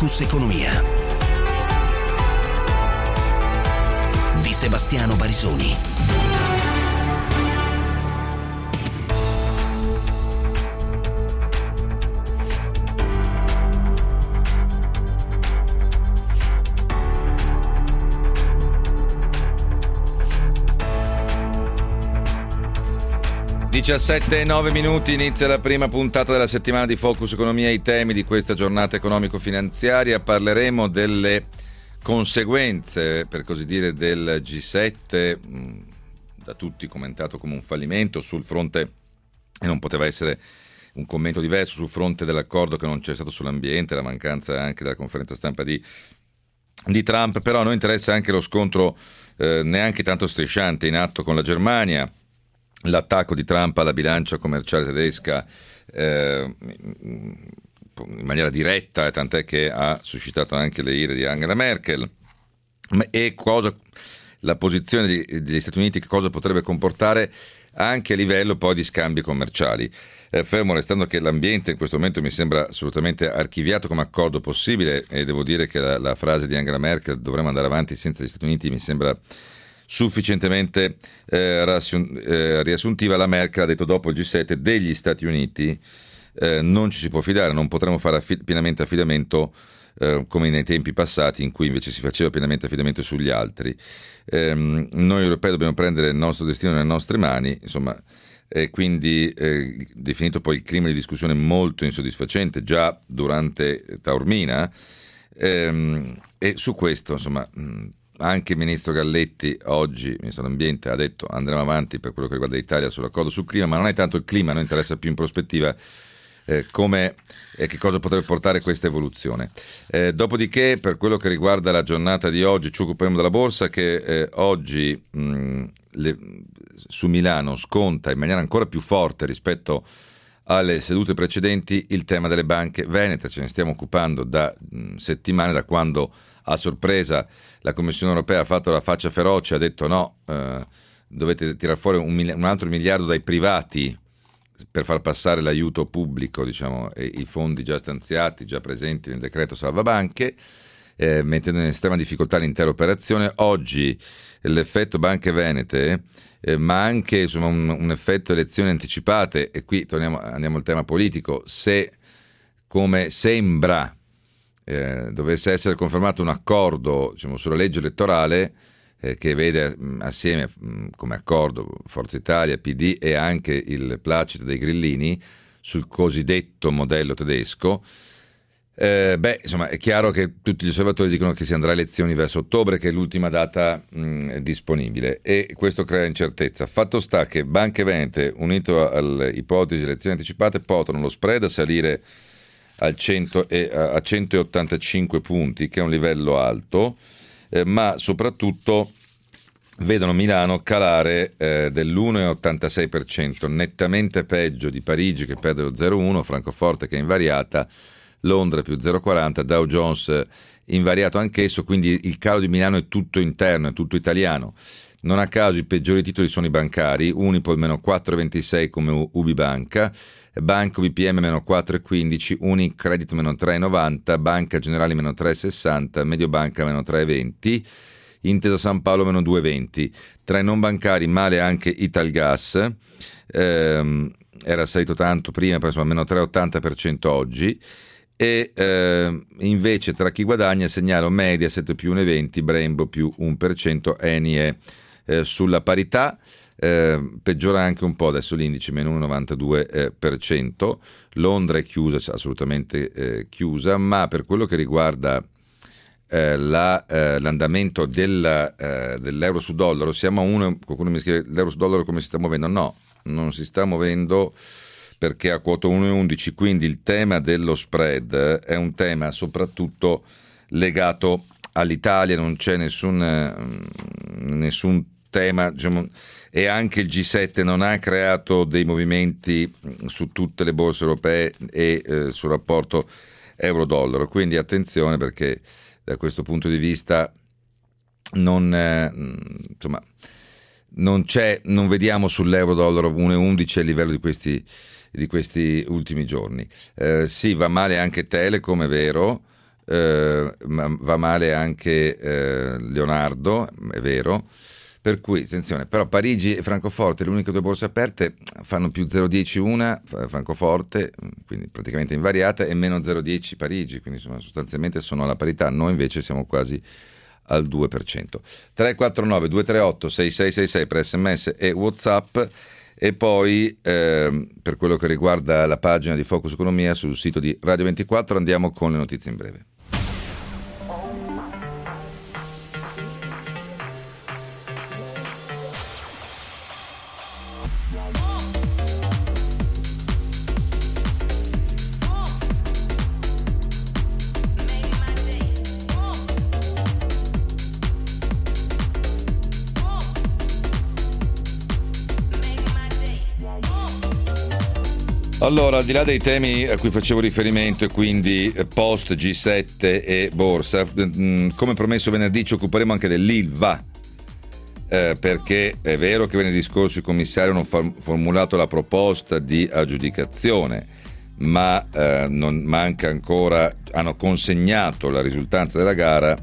Focus Economia di Sebastiano Barisoni. e 9 minuti, inizia la prima puntata della settimana di Focus Economia. I temi di questa giornata economico-finanziaria: parleremo delle conseguenze, per così dire, del G7, da tutti commentato come un fallimento sul fronte, e non poteva essere un commento diverso, sul fronte dell'accordo che non c'è stato sull'ambiente, la mancanza anche della conferenza stampa di Trump. Però a noi interessa anche lo scontro neanche tanto strisciante in atto con la Germania, l'attacco di Trump alla bilancia commerciale tedesca in maniera diretta, tant'è che ha suscitato anche le ire di Angela Merkel, e la posizione degli Stati Uniti, che cosa potrebbe comportare anche a livello poi di scambi commerciali. Fermo restando che l'ambiente in questo momento mi sembra assolutamente archiviato come accordo possibile, e devo dire che la frase di Angela Merkel, dovremmo andare avanti senza gli Stati Uniti, mi sembra sufficientemente riassuntiva. La Merkel ha detto dopo il G7 degli Stati Uniti non ci si può fidare, non potremo fare pienamente affidamento come nei tempi passati in cui invece si faceva pienamente affidamento sugli altri. Noi europei dobbiamo prendere il nostro destino nelle nostre mani, insomma, e quindi definito poi il clima di discussione molto insoddisfacente già durante Taormina, e su questo, insomma, anche il ministro Galletti oggi, ministro dell'ambiente, ha detto andremo avanti per quello che riguarda l'Italia sull'accordo sul clima, ma non è tanto il clima, a noi interessa più in prospettiva come e che cosa potrebbe portare questa evoluzione. Dopodiché, per quello che riguarda la giornata di oggi, ci occuperemo della borsa, che oggi su Milano sconta in maniera ancora più forte rispetto alle sedute precedenti il tema delle banche venete. Ce ne stiamo occupando da settimane, da quando a sorpresa la Commissione europea ha fatto la faccia feroce, ha detto no, dovete tirar fuori un altro miliardo dai privati per far passare l'aiuto pubblico, diciamo, e i fondi già stanziati, già presenti nel decreto salva banche, mettendo in estrema difficoltà l'intera operazione. Oggi l'effetto banche venete, ma anche, insomma, un effetto elezioni anticipate, e qui andiamo al tema politico. Se, come sembra, dovesse essere confermato un accordo, diciamo, sulla legge elettorale, che vede assieme come accordo Forza Italia, PD e anche il placito dei grillini sul cosiddetto modello tedesco, insomma, è chiaro che tutti gli osservatori dicono che si andrà a elezioni verso ottobre, che è l'ultima data disponibile, e questo crea incertezza. Fatto sta che banche venete, unito alle ipotesi di elezioni anticipate, portano lo spread a salire a 185 punti, che è un livello alto, ma soprattutto vedono Milano calare dell'1,86%, nettamente peggio di Parigi, che perde lo 0,1%, Francoforte che è invariata, Londra più 0,40%, Dow Jones invariato anch'esso. Quindi il calo di Milano è tutto interno, è tutto italiano. Non a caso i peggiori titoli sono i bancari: Unipol meno 4,26 come Ubibanca, Banco BPM meno 4,15, Unicredit meno 3,90, Banca Generali meno 3,60, Mediobanca meno 3,20, Intesa San Paolo meno 2,20. Tra i non bancari male anche Italgas, era salito tanto prima, però insomma meno 3,80% oggi, e invece tra chi guadagna segnalo Mediaset più 1,20, Brembo più 1%, Eni è sulla parità. Peggiora anche un po' adesso l'indice, meno 1,92%. Londra è chiusa, assolutamente chiusa, ma per quello che riguarda l'andamento dell'euro su dollaro, siamo a qualcuno mi scrive l'euro su dollaro come si sta muovendo. No, non si sta muovendo, perché a quota 1,11, quindi il tema dello spread è un tema soprattutto legato all'Italia, non c'è nessun tema, diciamo, e anche il G7 non ha creato dei movimenti su tutte le borse europee e sul rapporto euro-dollaro, quindi attenzione, perché da questo punto di vista non vediamo sull'euro-dollaro 1,11 a livello di questi ultimi giorni. Sì, va male anche Telecom, è vero, ma va male anche Leonardo, è vero. Per cui, attenzione, però Parigi e Francoforte, le uniche due borse aperte, fanno più 0,10 una, Francoforte, quindi praticamente invariata, e meno 0,10 Parigi, quindi insomma, sostanzialmente sono alla parità, noi invece siamo quasi al 2%. 349-238-6666 per SMS e WhatsApp, e poi per quello che riguarda la pagina di Focus Economia sul sito di Radio 24 andiamo con le notizie in breve. Allora, al di là dei temi a cui facevo riferimento, e quindi post G7 e borsa, come promesso venerdì ci occuperemo anche dell'Ilva, perché è vero che venerdì scorso i commissari hanno formulato la proposta di aggiudicazione, ma non manca ancora, hanno consegnato la risultanza della gara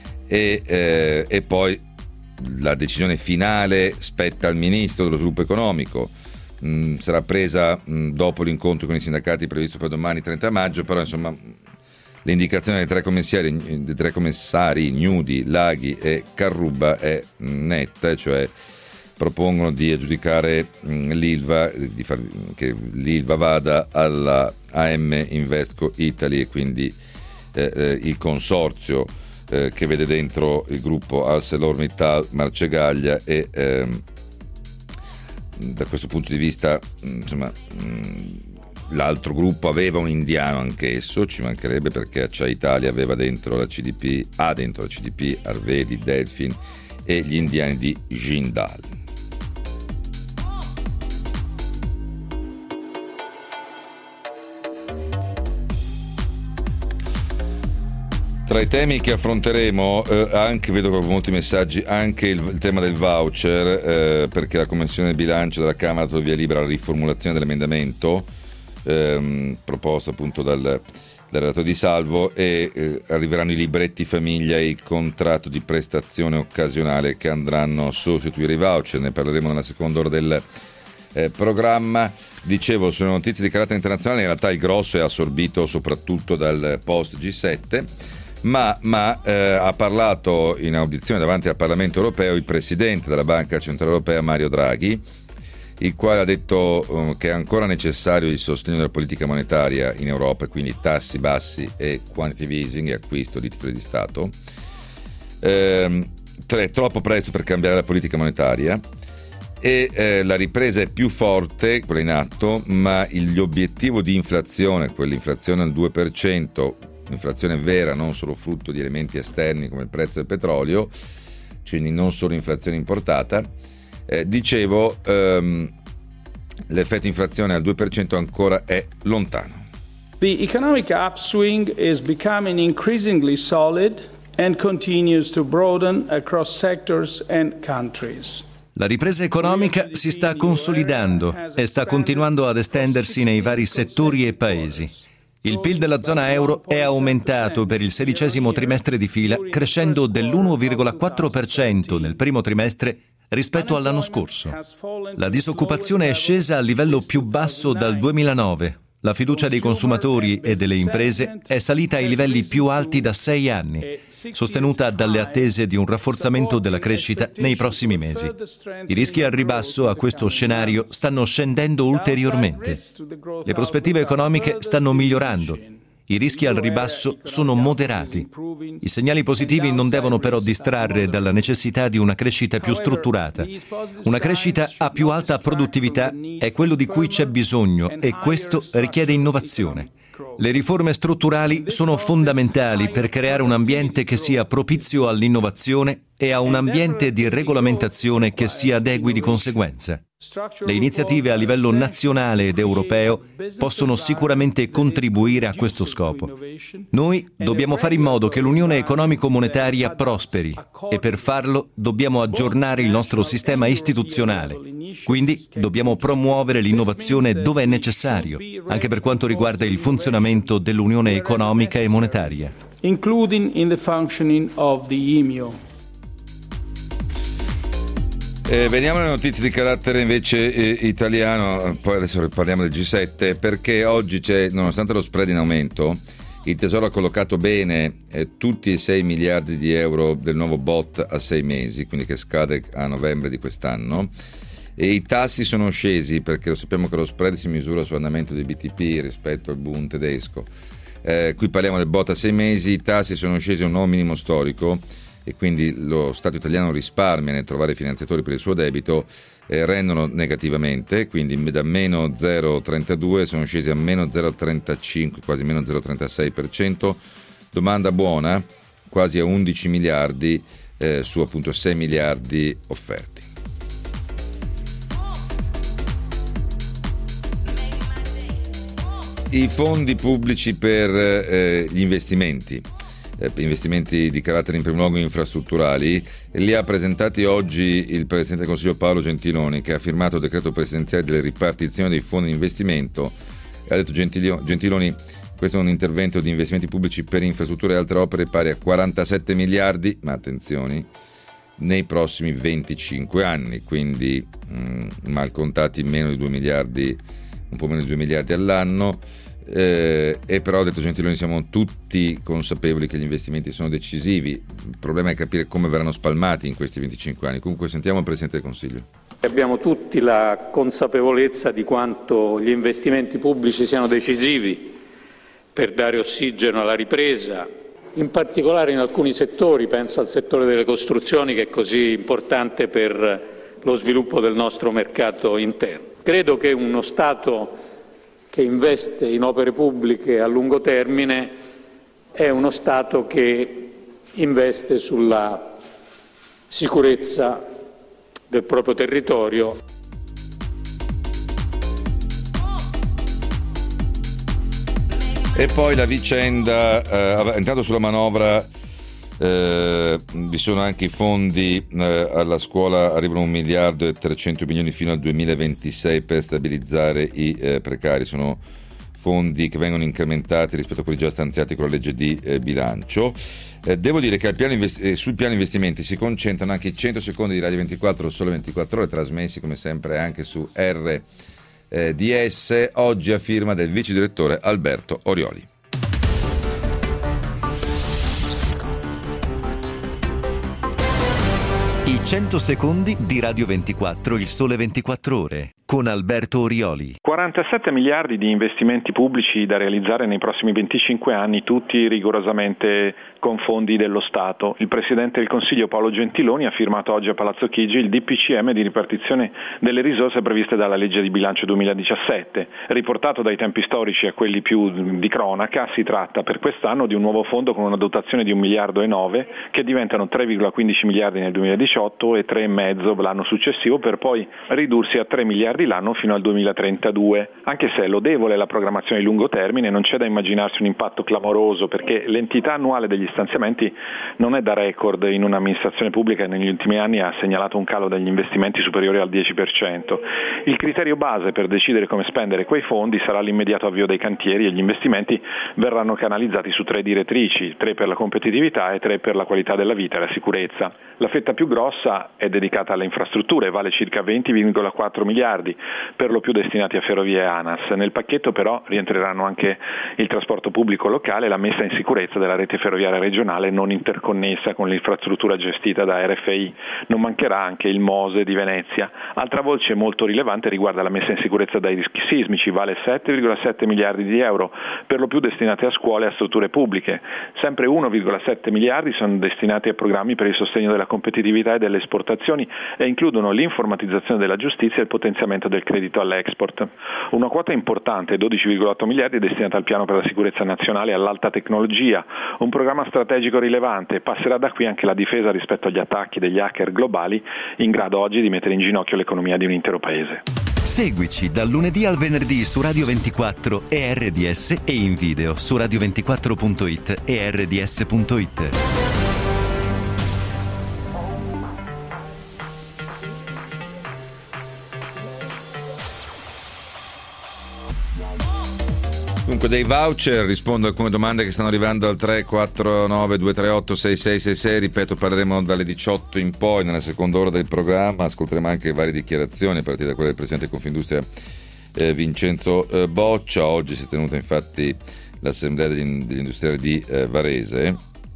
e poi la decisione finale spetta al Ministro dello Sviluppo Economico. Sarà presa dopo l'incontro con i sindacati previsto per domani 30 maggio, però insomma l'indicazione dei tre commissari Gnudi, Laghi e Carrubba è netta, cioè propongono di aggiudicare l'Ilva, che l'Ilva vada alla AM Investco Italy, e quindi il consorzio che vede dentro il gruppo ArcelorMittal, Marcegaglia e da questo punto di vista, insomma, l'altro gruppo aveva un indiano anch'esso, ci mancherebbe, perché Acciai Italia aveva dentro la CDP, Arvedi, Delfin e gli indiani di Jindal. Tra i temi che affronteremo, anche vedo molti messaggi, anche il tema del voucher, perché la Commissione Bilancio della Camera ha dato via libera alla riformulazione dell'emendamento proposto appunto dal relatore Di Salvo, e arriveranno i libretti famiglia e il contratto di prestazione occasionale che andranno a sostituire i voucher. Ne parleremo nella seconda ora del programma. Dicevo, sulle notizie di carattere internazionale in realtà il grosso è assorbito soprattutto dal post G7, ma ha parlato in audizione davanti al Parlamento europeo il presidente della Banca Centrale Europea Mario Draghi, il quale ha detto che è ancora necessario il sostegno della politica monetaria in Europa, quindi tassi bassi e quantitative easing e acquisto di titoli di Stato. È troppo presto per cambiare la politica monetaria, e la ripresa è più forte, quella in atto, ma l'obiettivo di inflazione, quell'inflazione al 2%, inflazione vera, non solo frutto di elementi esterni come il prezzo del petrolio, quindi non solo inflazione importata, l'effetto inflazione al 2% ancora è lontano. The economic upswing is becoming increasingly solid and continues to broaden across sectors and countries. La ripresa economica si sta consolidando e sta continuando ad estendersi nei vari settori e paesi. Il PIL della zona euro è aumentato per il 16° trimestre di fila, crescendo dell'1,4% nel primo trimestre rispetto all'anno scorso. La disoccupazione è scesa al livello più basso dal 2009. La fiducia dei consumatori e delle imprese è salita ai livelli più alti da 6 anni, sostenuta dalle attese di un rafforzamento della crescita nei prossimi mesi. I rischi al ribasso a questo scenario stanno scendendo ulteriormente. Le prospettive economiche stanno migliorando. I rischi al ribasso sono moderati. I segnali positivi non devono però distrarre dalla necessità di una crescita più strutturata. Una crescita a più alta produttività è quello di cui c'è bisogno, e questo richiede innovazione. Le riforme strutturali sono fondamentali per creare un ambiente che sia propizio all'innovazione e a un ambiente di regolamentazione che si adegui di conseguenza. Le iniziative a livello nazionale ed europeo possono sicuramente contribuire a questo scopo. Noi dobbiamo fare in modo che l'Unione economico-monetaria prosperi, e per farlo dobbiamo aggiornare il nostro sistema istituzionale. Quindi dobbiamo promuovere l'innovazione dove è necessario, anche per quanto riguarda il funzionamento dell'Unione economica e monetaria. including in the functioning of the EMU. Veniamo alle notizie di carattere invece italiano, poi adesso parliamo del G7, perché oggi c'è, nonostante lo spread in aumento, il Tesoro ha collocato bene tutti i 6 miliardi di euro del nuovo BOT a 6 mesi, quindi che scade a novembre di quest'anno, e i tassi sono scesi perché lo sappiamo che lo spread si misura sull'andamento dei BTP rispetto al Bund tedesco. Qui parliamo del BOT a 6 mesi, i tassi sono scesi a un nuovo minimo storico e quindi lo Stato italiano risparmia nel trovare finanziatori per il suo debito, rendono negativamente, quindi da meno 0,32 sono scesi a meno 0,35, quasi meno 0,36%, domanda buona, quasi a 11 miliardi su appunto 6 miliardi offerti. I fondi pubblici per gli investimenti di carattere in primo luogo infrastrutturali, li ha presentati oggi il Presidente del Consiglio Paolo Gentiloni, che ha firmato il decreto presidenziale delle ripartizioni dei fondi di investimento. Ha detto Gentiloni, questo è un intervento di investimenti pubblici per infrastrutture e altre opere pari a 47 miliardi, ma attenzioni, nei prossimi 25 anni, quindi mal contati meno di 2 miliardi, un po' meno di 2 miliardi all'anno. E però, ha detto Gentiloni, siamo tutti consapevoli che gli investimenti sono decisivi, il problema è capire come verranno spalmati in questi 25 anni. Comunque sentiamo il Presidente del Consiglio. Abbiamo tutti la consapevolezza di quanto gli investimenti pubblici siano decisivi per dare ossigeno alla ripresa, in particolare in alcuni settori, penso al settore delle costruzioni che è così importante per lo sviluppo del nostro mercato interno. Credo che uno Stato che investe in opere pubbliche a lungo termine è uno Stato che investe sulla sicurezza del proprio territorio. E poi la vicenda, intanto sulla manovra vi sono anche i fondi alla scuola, arrivano 1 miliardo e 300 milioni fino al 2026 per stabilizzare i precari, sono fondi che vengono incrementati rispetto a quelli già stanziati con la legge di bilancio. Devo dire che sul piano investimenti si concentrano anche i 100 secondi di Radio 24 Sole 24 Ore, trasmessi come sempre anche su RDS, oggi a firma del vice direttore Alberto Orioli. I 100 secondi di Radio 24, il Sole 24 Ore, con Alberto Orioli. 47 miliardi di investimenti pubblici da realizzare nei prossimi 25 anni, tutti rigorosamente con fondi dello Stato. Il Presidente del Consiglio Paolo Gentiloni ha firmato oggi a Palazzo Chigi il DPCM di ripartizione delle risorse previste dalla legge di bilancio 2017. Riportato dai tempi storici a quelli più di cronaca, si tratta per quest'anno di un nuovo fondo con una dotazione di 1 miliardo e 9, che diventano 3,15 miliardi nel 2018 e 3,5 l'anno successivo, per poi ridursi a 3 miliardi l'anno fino al 2032. Anche se è lodevole la programmazione di lungo termine, non c'è da immaginarsi un impatto clamoroso, perché l'entità annuale degli stanziamenti non è da record in un'amministrazione pubblica che negli ultimi anni ha segnalato un calo degli investimenti superiore al 10%. Il criterio base per decidere come spendere quei fondi sarà l'immediato avvio dei cantieri, e gli investimenti verranno canalizzati su 3 direttrici, 3 per la competitività e 3 per la qualità della vita e la sicurezza. La fetta più grossa è dedicata alle infrastrutture, vale circa 20,4 miliardi, per lo più destinati a Ferrovie e ANAS. Nel pacchetto però rientreranno anche il trasporto pubblico locale e la messa in sicurezza della rete ferroviaria regionale non interconnessa con l'infrastruttura gestita da RFI. Non mancherà anche il MOSE di Venezia. Altra voce molto rilevante riguarda la messa in sicurezza dai rischi sismici, vale 7,7 miliardi di euro, per lo più destinati a scuole e a strutture pubbliche. Sempre 1,7 miliardi sono destinati a programmi per il sostegno della competitività e delle esportazioni e includono l'informatizzazione della giustizia e il potenziamento del credito all'export. Una quota importante, 12,8 miliardi, è destinata al piano per la sicurezza nazionale e all'alta tecnologia, un programma strategico rilevante. Passerà da qui anche la difesa rispetto agli attacchi degli hacker globali, in grado oggi di mettere in ginocchio l'economia di un intero paese. Seguici dal lunedì al venerdì su Radio 24 e RDS e in video su radio24.it e rds.it. Dunque, dei voucher, rispondo a alcune domande che stanno arrivando al 349 238 6666. Ripeto, parleremo dalle 18 in poi nella seconda ora del programma. Ascolteremo anche varie dichiarazioni a partire da quella del presidente di Confindustria Vincenzo Boccia. Oggi si è tenuta infatti l'assemblea degli industriali di Varese.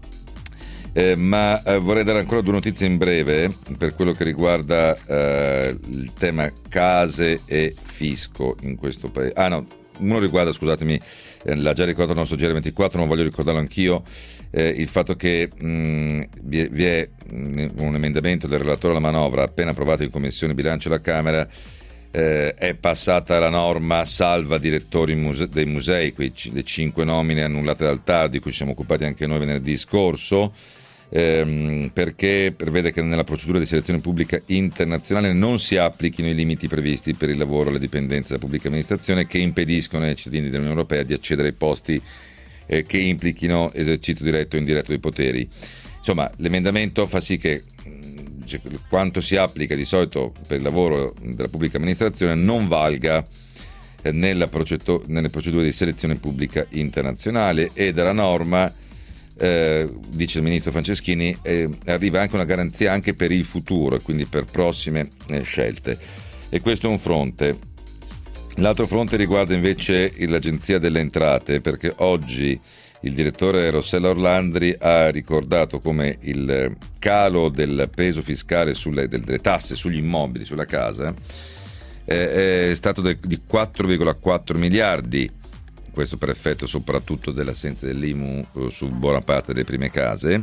Ma vorrei dare ancora due notizie in breve per quello che riguarda il tema case e fisco in questo paese. Uno riguarda, scusatemi, l'ha già ricordato il nostro GR24, ma voglio ricordarlo anch'io, il fatto che vi è un emendamento del relatore alla manovra appena approvato in Commissione Bilancio alla Camera. È passata la norma salva direttori dei musei, le 5 nomine annullate dal TAR, di cui ci siamo occupati anche noi venerdì scorso, perché prevede che nella procedura di selezione pubblica internazionale non si applichino i limiti previsti per il lavoro alle dipendenze della pubblica amministrazione che impediscono ai cittadini dell'Unione Europea di accedere ai posti che implichino esercizio diretto o indiretto dei poteri. Insomma, l'emendamento fa sì che quanto si applica di solito per il lavoro della pubblica amministrazione non valga nelle procedure di selezione pubblica internazionale, e dalla norma dice il ministro Franceschini, arriva anche una garanzia anche per il futuro, quindi per prossime scelte. E questo è un fronte. L'altro fronte riguarda invece l'Agenzia delle Entrate, perché oggi il direttore Rossella Orlandri ha ricordato come il calo del peso fiscale delle tasse sugli immobili, sulla casa, è stato di 4,4 miliardi. Questo per effetto soprattutto dell'assenza dell'IMU su buona parte delle prime case.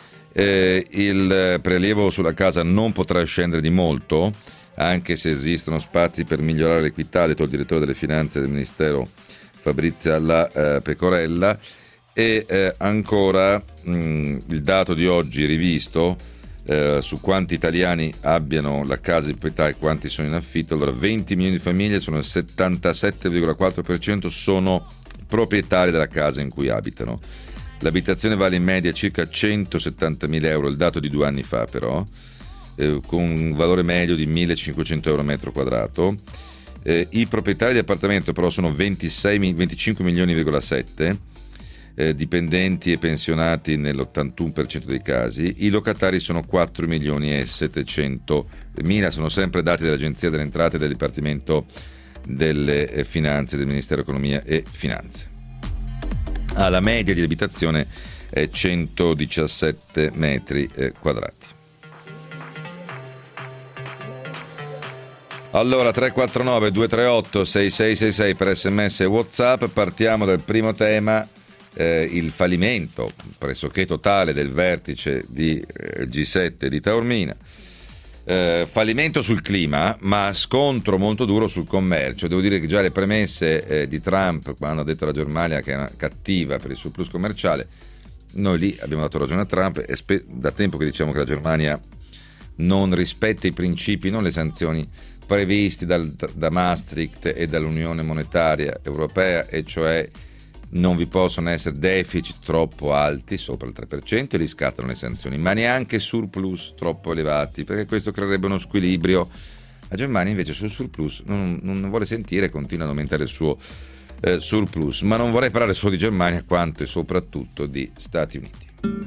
Il prelievo sulla casa non potrà scendere di molto, anche se esistono spazi per migliorare l'equità, ha detto il direttore delle finanze del Ministero Fabrizia La Pecorella. E ancora il dato di oggi rivisto su quanti italiani abbiano la casa di proprietà e quanti sono in affitto. Allora, 20 milioni di famiglie, sono il 77,4%, sono proprietari della casa in cui abitano. L'abitazione vale in media circa 170.000 euro, il dato di 2 anni fa però, con un valore medio di 1.500 euro metro quadrato. I proprietari di appartamento però sono 25 milioni,7, dipendenti e pensionati nell'81% dei casi. I locatari sono 4.700.000, sono sempre dati dell'Agenzia delle Entrate e del Dipartimento delle Finanze del Ministero Economia e Finanze. La media di abitazione è 117 metri quadrati. Allora, 349 238 6666 per SMS e WhatsApp. Partiamo dal primo tema, il fallimento pressoché totale del vertice di G7 di Taormina. Fallimento sul clima, ma scontro molto duro sul commercio. Devo dire che già le premesse di Trump, quando ha detto alla Germania che era cattiva per il surplus commerciale, noi lì abbiamo dato ragione a Trump, e da tempo che diciamo che la Germania non rispetta i principi, non le sanzioni previsti da Maastricht e dall'Unione Monetaria Europea, e cioè non vi possono essere deficit troppo alti, sopra il 3%, e li scattano le sanzioni, ma neanche surplus troppo elevati, perché questo creerebbe uno squilibrio. La Germania invece sul surplus non vuole sentire, continua ad aumentare il suo surplus. Ma non vorrei parlare solo di Germania, quanto e soprattutto di Stati Uniti.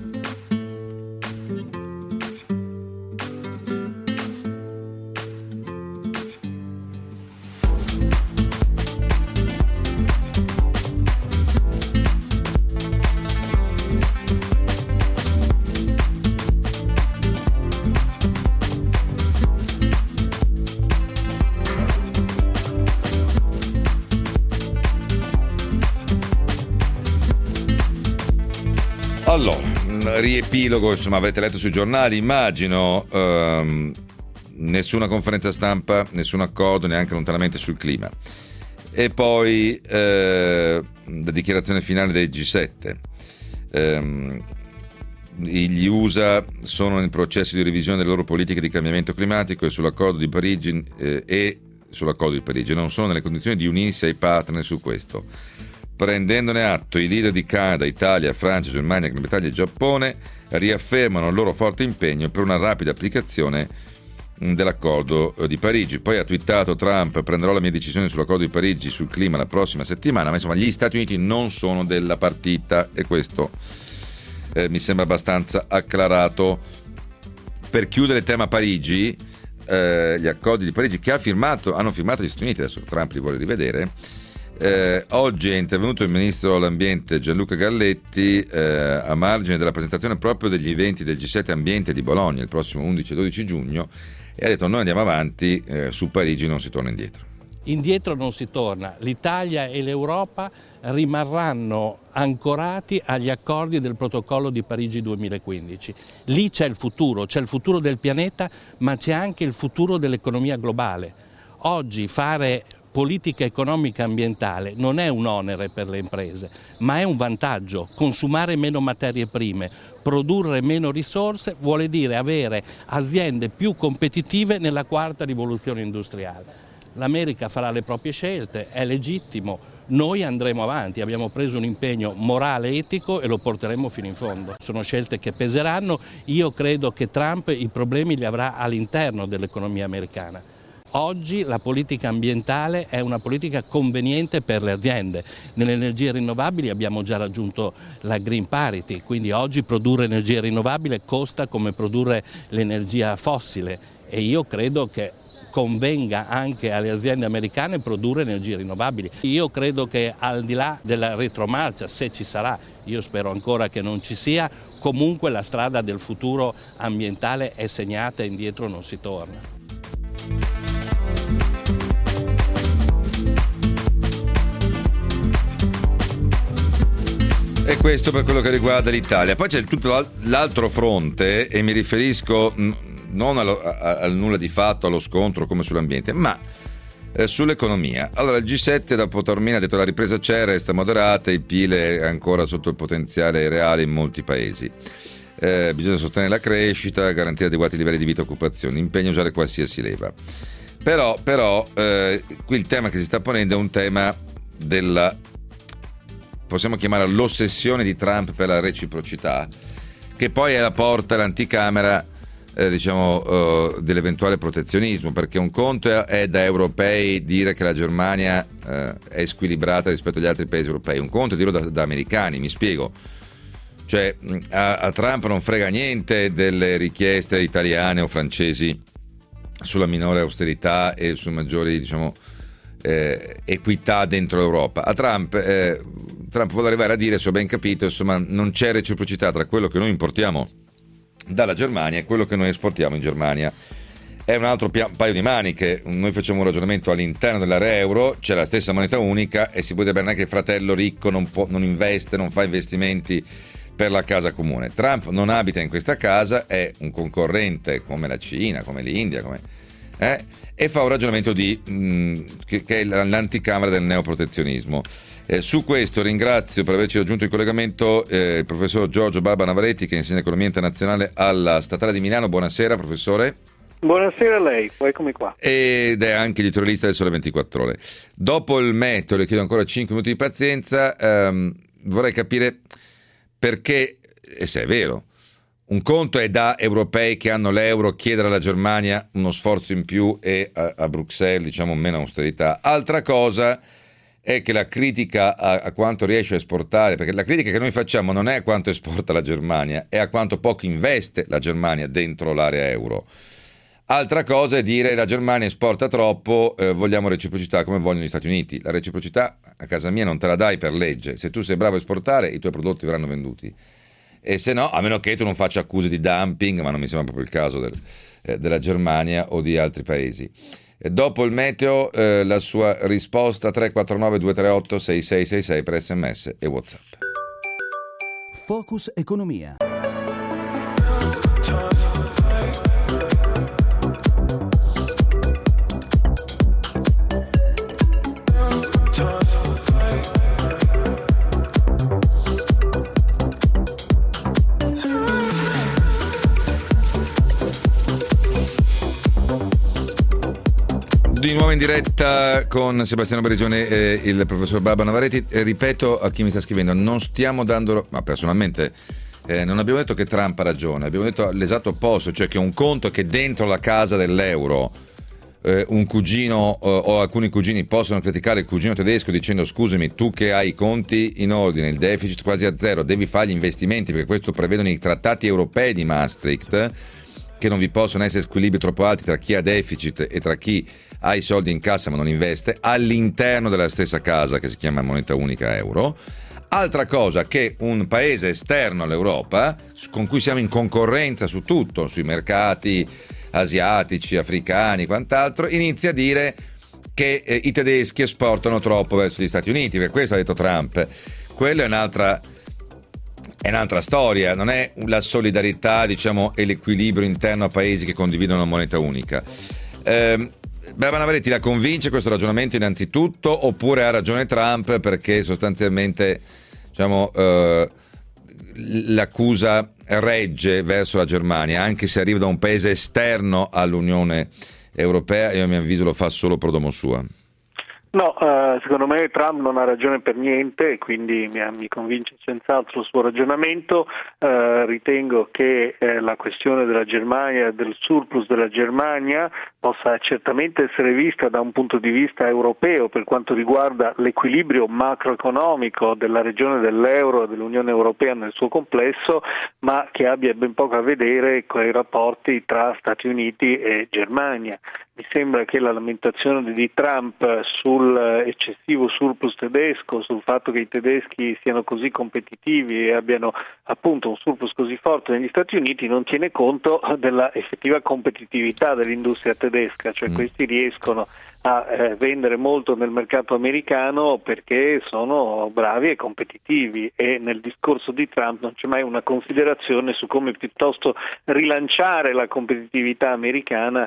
Allora, riepilogo, insomma, avete letto sui giornali, immagino, nessuna conferenza stampa, nessun accordo, neanche lontanamente sul clima. E poi la dichiarazione finale dei G7. Gli USA sono nel processo di revisione delle loro politiche di cambiamento climatico e sull'accordo di Parigi non sono nelle condizioni di unirsi ai partner su questo. Prendendone atto, i leader di Canada, Italia, Francia, Germania, Gran Bretagna e Giappone riaffermano il loro forte impegno per una rapida applicazione dell'accordo di Parigi. Poi ha twittato Trump: prenderò la mia decisione sull'accordo di Parigi sul clima la prossima settimana. Ma insomma gli Stati Uniti non sono della partita, e questo mi sembra abbastanza acclarato. Per chiudere il tema Parigi, gli accordi di Parigi che hanno firmato gli Stati Uniti, adesso Trump li vuole rivedere. Oggi è intervenuto il ministro dell'ambiente Gianluca Galletti a margine della presentazione proprio degli eventi del G7 Ambiente di Bologna il prossimo 11 e 12 giugno, e ha detto: noi andiamo avanti, su Parigi non si torna indietro. Indietro non si torna, l'Italia e l'Europa rimarranno ancorati agli accordi del protocollo di Parigi 2015. Lì c'è il futuro del pianeta, ma c'è anche il futuro dell'economia globale. Oggi fare politica economica ambientale non è un onere per le imprese, ma è un vantaggio. Consumare meno materie prime, produrre meno risorse vuole dire avere aziende più competitive nella quarta rivoluzione industriale. L'America farà le proprie scelte, è legittimo, noi andremo avanti, abbiamo preso un impegno morale e etico e lo porteremo fino in fondo. Sono scelte che peseranno, io credo che Trump i problemi li avrà all'interno dell'economia americana. Oggi la politica ambientale è una politica conveniente per le aziende. Nelle energie rinnovabili abbiamo già raggiunto la green parity, quindi oggi produrre energia rinnovabile costa come produrre l'energia fossile, e io credo che convenga anche alle aziende americane produrre energie rinnovabili. Io credo che al di là della retromarcia, se ci sarà, io spero ancora che non ci sia, comunque la strada del futuro ambientale è segnata e indietro non si torna. E questo per quello che riguarda l'Italia. Poi c'è tutto l'altro fronte, e mi riferisco non al nulla di fatto, allo scontro come sull'ambiente, ma sull'economia. Allora il G7 dopo Taormina ha detto: la ripresa c'è, resta moderata, il PIL è ancora sotto il potenziale reale in molti paesi. Bisogna sostenere la crescita, garantire adeguati livelli di vita e occupazione, impegno a usare qualsiasi leva. Però qui il tema che si sta ponendo è un tema della, possiamo chiamare, l'ossessione di Trump per la reciprocità, che poi è la porta all'anticamera dell'eventuale protezionismo, perché un conto è da europei dire che la Germania è squilibrata rispetto agli altri paesi europei, un conto è dirlo da americani, mi spiego. Cioè a Trump non frega niente delle richieste italiane o francesi sulla minore austerità e su maggiori equità dentro l'Europa. A Trump vuole arrivare a dire, se ho ben capito, insomma, non c'è reciprocità tra quello che noi importiamo dalla Germania e quello che noi esportiamo in Germania. È un altro paio di maniche. Noi facciamo un ragionamento all'interno dell'area euro, c'è la stessa moneta unica e si può dire bene che il fratello ricco non investe, non fa investimenti per la casa comune. Trump non abita in questa casa, è un concorrente come la Cina, come l'India, e fa un ragionamento che è l'anticamera del neoprotezionismo. Su questo ringrazio per averci raggiunto in collegamento il professor Giorgio Barba Navaretti, che insegna economia internazionale alla Statale di Milano. Buonasera professore. Buonasera a lei, eccomi qua. Ed è anche editorialista del Sole 24 Ore. Dopo il meteo, le chiedo ancora 5 minuti di pazienza, vorrei capire perché, e se è vero, un conto è da europei che hanno l'euro chiedere alla Germania uno sforzo in più e a Bruxelles meno austerità. Altra cosa è che la critica a quanto riesce a esportare, perché la critica che noi facciamo non è a quanto esporta la Germania, è a quanto poco investe la Germania dentro l'area euro. Altra cosa è dire la Germania esporta troppo, vogliamo reciprocità come vogliono gli Stati Uniti. La reciprocità a casa mia non te la dai per legge. Se tu sei bravo a esportare, i tuoi prodotti verranno venduti. E se no, a meno che tu non faccia accuse di dumping, ma non mi sembra proprio il caso della Germania o di altri paesi. Dopo il meteo, la sua risposta 349 238 6666 per SMS e WhatsApp. Focus Economia. Di nuovo in diretta con Sebastiano Barisone e il professor Barba Navaretti. Ripeto a chi mi sta scrivendo, non stiamo dando, ma personalmente non abbiamo detto che Trump ha ragione, abbiamo detto l'esatto opposto, cioè che un conto è che dentro la casa dell'euro un cugino o alcuni cugini possono criticare il cugino tedesco dicendo scusami, tu che hai i conti in ordine, il deficit quasi a zero, devi fare gli investimenti perché questo prevedono i trattati europei di Maastricht, che non vi possono essere squilibri troppo alti tra chi ha deficit e tra chi ha i soldi in cassa ma non investe all'interno della stessa casa che si chiama moneta unica euro. Altra cosa che un paese esterno all'Europa, con cui siamo in concorrenza su tutto, sui mercati asiatici, africani, quant'altro, inizia a dire che i tedeschi esportano troppo verso gli Stati Uniti, perché questo ha detto Trump. Quello è un'altra storia, non è la solidarietà, diciamo, e l'equilibrio interno a paesi che condividono una moneta unica. Barbara Navaretti, la convince questo ragionamento innanzitutto, oppure ha ragione Trump perché sostanzialmente, diciamo, l'accusa regge verso la Germania, anche se arriva da un paese esterno all'Unione Europea, e a mio avviso lo fa solo pro domo sua? No, secondo me Trump non ha ragione per niente e quindi mi convince senz'altro il suo ragionamento. Ritengo che la questione della Germania, del surplus della Germania, possa certamente essere vista da un punto di vista europeo per quanto riguarda l'equilibrio macroeconomico della regione dell'euro e dell'Unione Europea nel suo complesso, ma che abbia ben poco a vedere con i rapporti tra Stati Uniti e Germania. Mi sembra che la lamentazione di Trump sul eccessivo surplus tedesco, sul fatto che i tedeschi siano così competitivi e abbiano appunto un surplus così forte negli Stati Uniti, non tiene conto della effettiva competitività dell'industria tedesca, cioè questi riescono a vendere molto nel mercato americano perché sono bravi e competitivi, e nel discorso di Trump non c'è mai una considerazione su come piuttosto rilanciare la competitività americana,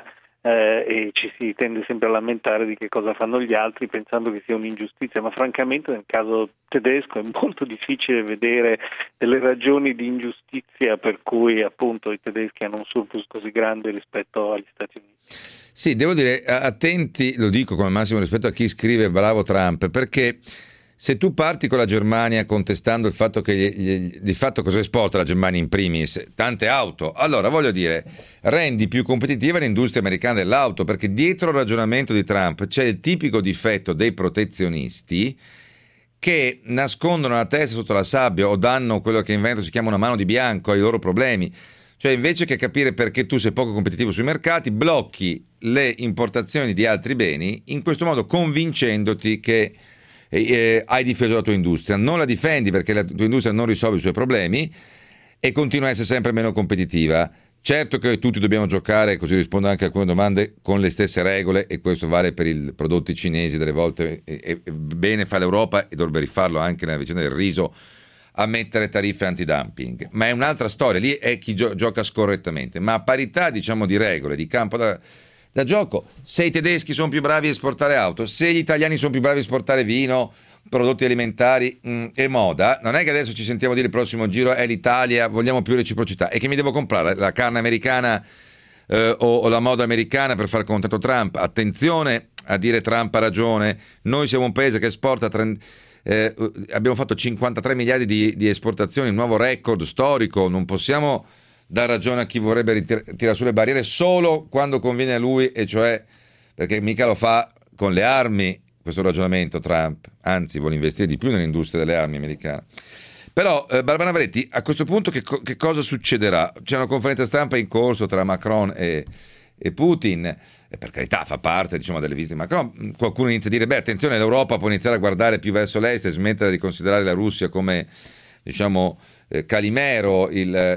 e ci si tende sempre a lamentare di che cosa fanno gli altri pensando che sia un'ingiustizia, ma francamente nel caso tedesco è molto difficile vedere delle ragioni di ingiustizia per cui appunto i tedeschi hanno un surplus così grande rispetto agli Stati Uniti. Sì, devo dire, attenti, lo dico con il massimo rispetto a chi scrive bravo Trump, perché se tu parti con la Germania contestando il fatto che di fatto cosa esporta la Germania in primis? Tante auto. Allora, voglio dire, rendi più competitiva l'industria americana dell'auto, perché dietro il ragionamento di Trump c'è il tipico difetto dei protezionisti che nascondono la testa sotto la sabbia o danno quello che in Veneto si chiama una mano di bianco ai loro problemi. Cioè, invece che capire perché tu sei poco competitivo sui mercati, blocchi le importazioni di altri beni, in questo modo convincendoti che hai difeso la tua industria. Non la difendi perché la tua industria non risolve i suoi problemi e continua a essere sempre meno competitiva. Certo che tutti dobbiamo giocare, così rispondo anche a alcune domande, con le stesse regole, e questo vale per i prodotti cinesi delle volte, e bene fa l'Europa, e dovrebbe rifarlo anche nella vicenda del riso, a mettere tariffe antidumping, ma è un'altra storia, lì è chi gioca scorrettamente, ma a parità, diciamo, di regole, di campo da gioco, se i tedeschi sono più bravi a esportare auto, se gli italiani sono più bravi a esportare vino, prodotti alimentari e moda, non è che adesso ci sentiamo dire il prossimo giro è l'Italia, vogliamo più reciprocità, e che mi devo comprare la carne americana o la moda americana per far contento Trump. Attenzione a dire Trump ha ragione, noi siamo un paese che esporta abbiamo fatto 53 miliardi di esportazioni, un nuovo record storico, non possiamo dar ragione a chi vorrebbe tirare su le barriere solo quando conviene a lui, e cioè perché mica lo fa con le armi questo ragionamento Trump, anzi vuole investire di più nell'industria delle armi americana. Però Barbara Navaretti, a questo punto che cosa succederà? C'è una conferenza stampa in corso tra Macron e Putin, e per carità fa parte, diciamo, delle visite di Macron. Qualcuno inizia a dire attenzione, l'Europa può iniziare a guardare più verso l'est e smettere di considerare la Russia come, diciamo, Calimero,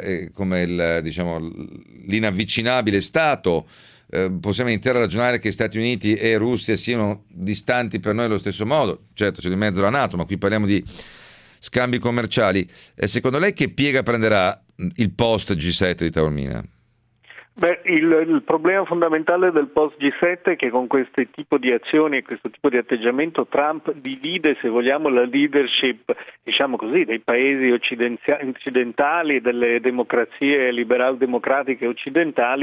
diciamo, l'inavvicinabile Stato. Possiamo iniziare a ragionare che Stati Uniti e Russia siano distanti per noi allo stesso modo. Certo, c'è di mezzo la NATO, ma qui parliamo di scambi commerciali. Secondo lei che piega prenderà il post G7 di Taormina? Beh, il problema fondamentale del post G7 è che con questo tipo di azioni e questo tipo di atteggiamento Trump divide, se vogliamo, la leadership, diciamo così, dei paesi occidentali, delle democrazie liberal-democratiche occidentali,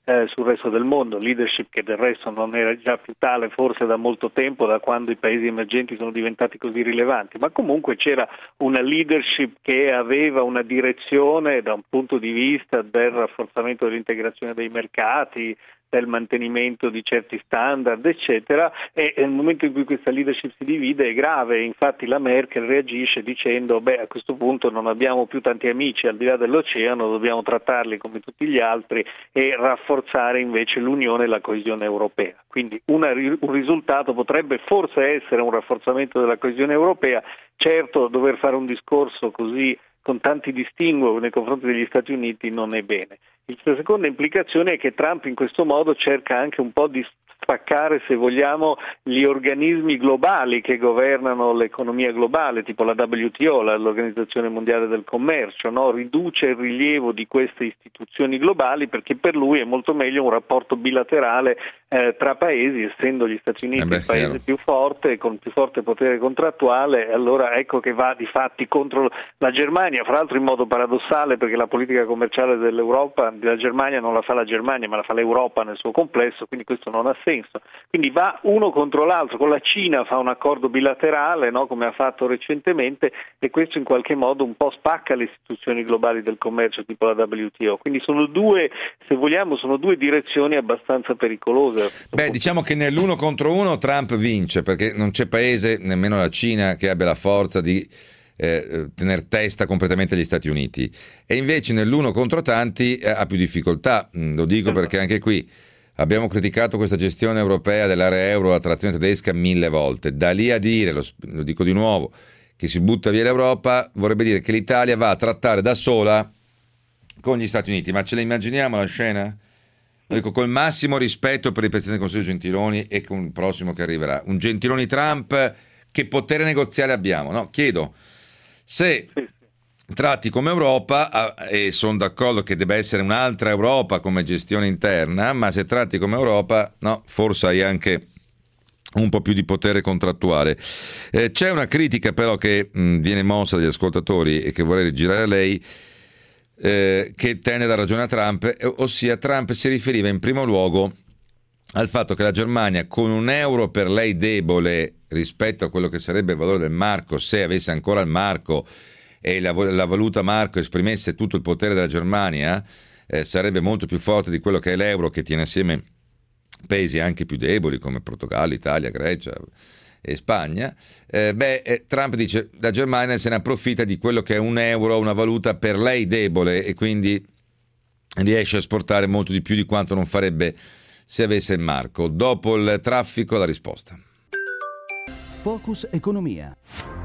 sul resto del mondo, leadership che del resto non era già più tale forse da molto tempo, da quando i paesi emergenti sono diventati così rilevanti, ma comunque c'era una leadership che aveva una direzione da un punto di vista del rafforzamento dell'integrazione dei mercati, del mantenimento di certi standard, eccetera, e nel momento in cui questa leadership si divide è grave. Infatti la Merkel reagisce dicendo a questo punto non abbiamo più tanti amici al di là dell'oceano, dobbiamo trattarli come tutti gli altri e rafforzare invece l'unione e la coesione europea. Quindi un risultato potrebbe forse essere un rafforzamento della coesione europea. Certo, dover fare un discorso così con tanti distinguo nei confronti degli Stati Uniti non è bene. La seconda implicazione è che Trump in questo modo cerca anche un po' di spaccare, se vogliamo, gli organismi globali che governano l'economia globale, tipo la WTO, l'Organizzazione Mondiale del Commercio, no? Riduce il rilievo di queste istituzioni globali perché per lui è molto meglio un rapporto bilaterale tra paesi, essendo gli Stati Uniti il paese più forte, con più forte potere contrattuale, allora ecco che va di fatti contro la Germania, fra l'altro in modo paradossale perché la politica commerciale dell'Europa, della Germania non la fa la Germania ma la fa l'Europa nel suo complesso, quindi questo non ha senso. Quindi va uno contro l'altro, con la Cina fa un accordo bilaterale, no? Come ha fatto recentemente, e questo in qualche modo un po' spacca le istituzioni globali del commercio tipo la WTO. Quindi sono due, se vogliamo, sono due direzioni abbastanza pericolose. Diciamo che nell'uno contro uno Trump vince, perché non c'è paese, nemmeno la Cina, che abbia la forza di tener testa completamente agli Stati Uniti, e invece nell'uno contro tanti ha più difficoltà. Lo dico perché anche qui abbiamo criticato questa gestione europea dell'area euro, la trazione tedesca 1000 volte. Da lì a dire, lo dico di nuovo, che si butta via l'Europa vorrebbe dire che l'Italia va a trattare da sola con gli Stati Uniti. Ma ce la immaginiamo la scena? Lo dico col massimo rispetto per il Presidente del Consiglio Gentiloni e con il prossimo che arriverà. Un Gentiloni Trump, che potere negoziale abbiamo? No, chiedo, se tratti come Europa, e sono d'accordo che debba essere un'altra Europa come gestione interna, ma se tratti come Europa, no, forse hai anche un po' più di potere contrattuale. C'è una critica però che viene mossa dagli ascoltatori e che vorrei rigirare a lei, che tende a dare ragione a Trump, ossia Trump si riferiva in primo luogo al fatto che la Germania, con un euro per lei debole rispetto a quello che sarebbe il valore del marco, se avesse ancora il marco e la valuta marco esprimesse tutto il potere della Germania, sarebbe molto più forte di quello che è l'euro, che tiene assieme paesi anche più deboli come Portogallo, Italia, Grecia e Spagna. Trump dice la Germania se ne approfitta di quello che è un euro, una valuta per lei debole, e quindi riesce a esportare molto di più di quanto non farebbe se avesse il marco. Dopo il traffico la risposta. Focus Economia.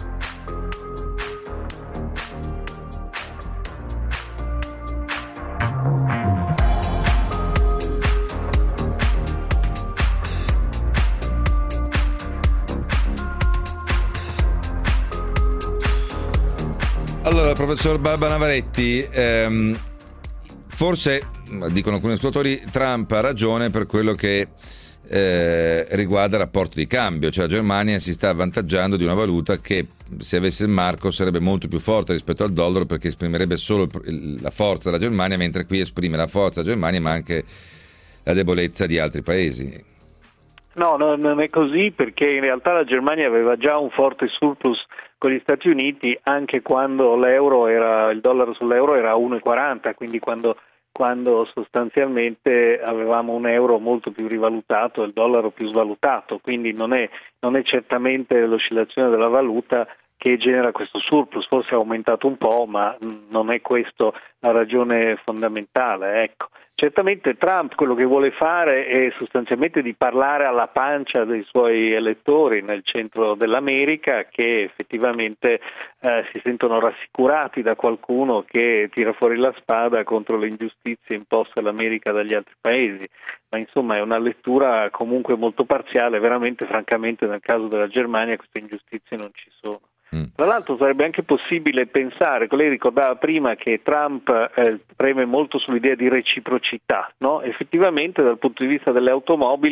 Allora, professor Navaretti, forse, dicono alcuni ascoltatori, Trump ha ragione per quello che riguarda il rapporto di cambio, cioè la Germania si sta avvantaggiando di una valuta che, se avesse il marco, sarebbe molto più forte rispetto al dollaro, perché esprimerebbe solo la forza della Germania, mentre qui esprime la forza della Germania ma anche la debolezza di altri paesi. No, non è così, perché in realtà la Germania aveva già un forte surplus con gli Stati Uniti anche quando il dollaro sull'euro era a 1,40, quindi quando sostanzialmente avevamo un euro molto più rivalutato e il dollaro più svalutato, quindi non è certamente l'oscillazione della valuta che genera questo surplus, forse è aumentato un po', ma non è questo la ragione fondamentale, ecco. Certamente Trump quello che vuole fare è sostanzialmente di parlare alla pancia dei suoi elettori nel centro dell'America, che effettivamente si sentono rassicurati da qualcuno che tira fuori la spada contro le ingiustizie imposte all'America dagli altri paesi. Ma insomma è una lettura comunque molto parziale, veramente francamente nel caso della Germania queste ingiustizie non ci sono. Tra l'altro sarebbe anche possibile pensare, lei ricordava prima che Trump preme molto sull'idea di reciprocità, no? Effettivamente dal punto di vista delle automobili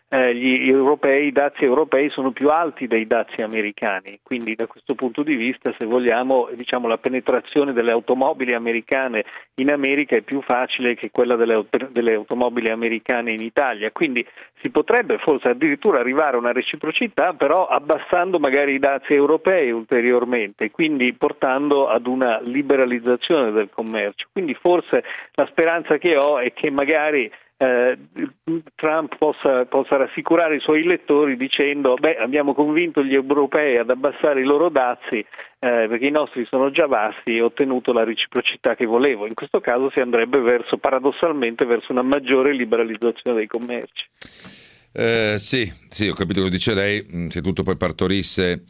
i dazi europei sono più alti dei dazi americani, quindi da questo punto di vista, se vogliamo, la penetrazione delle automobili americane in America è più facile che quella delle automobili americane in Italia, quindi si potrebbe forse addirittura arrivare a una reciprocità, però abbassando magari i dazi europei ulteriormente, quindi portando ad una liberalizzazione del commercio. Quindi forse la speranza che ho è che magari Trump possa rassicurare i suoi elettori dicendo abbiamo convinto gli europei ad abbassare i loro dazi perché i nostri sono già bassi e ho ottenuto la reciprocità che volevo. In questo caso si andrebbe paradossalmente verso una maggiore liberalizzazione dei commerci. Sì, ho capito cosa dice lei. Se tutto poi partorisse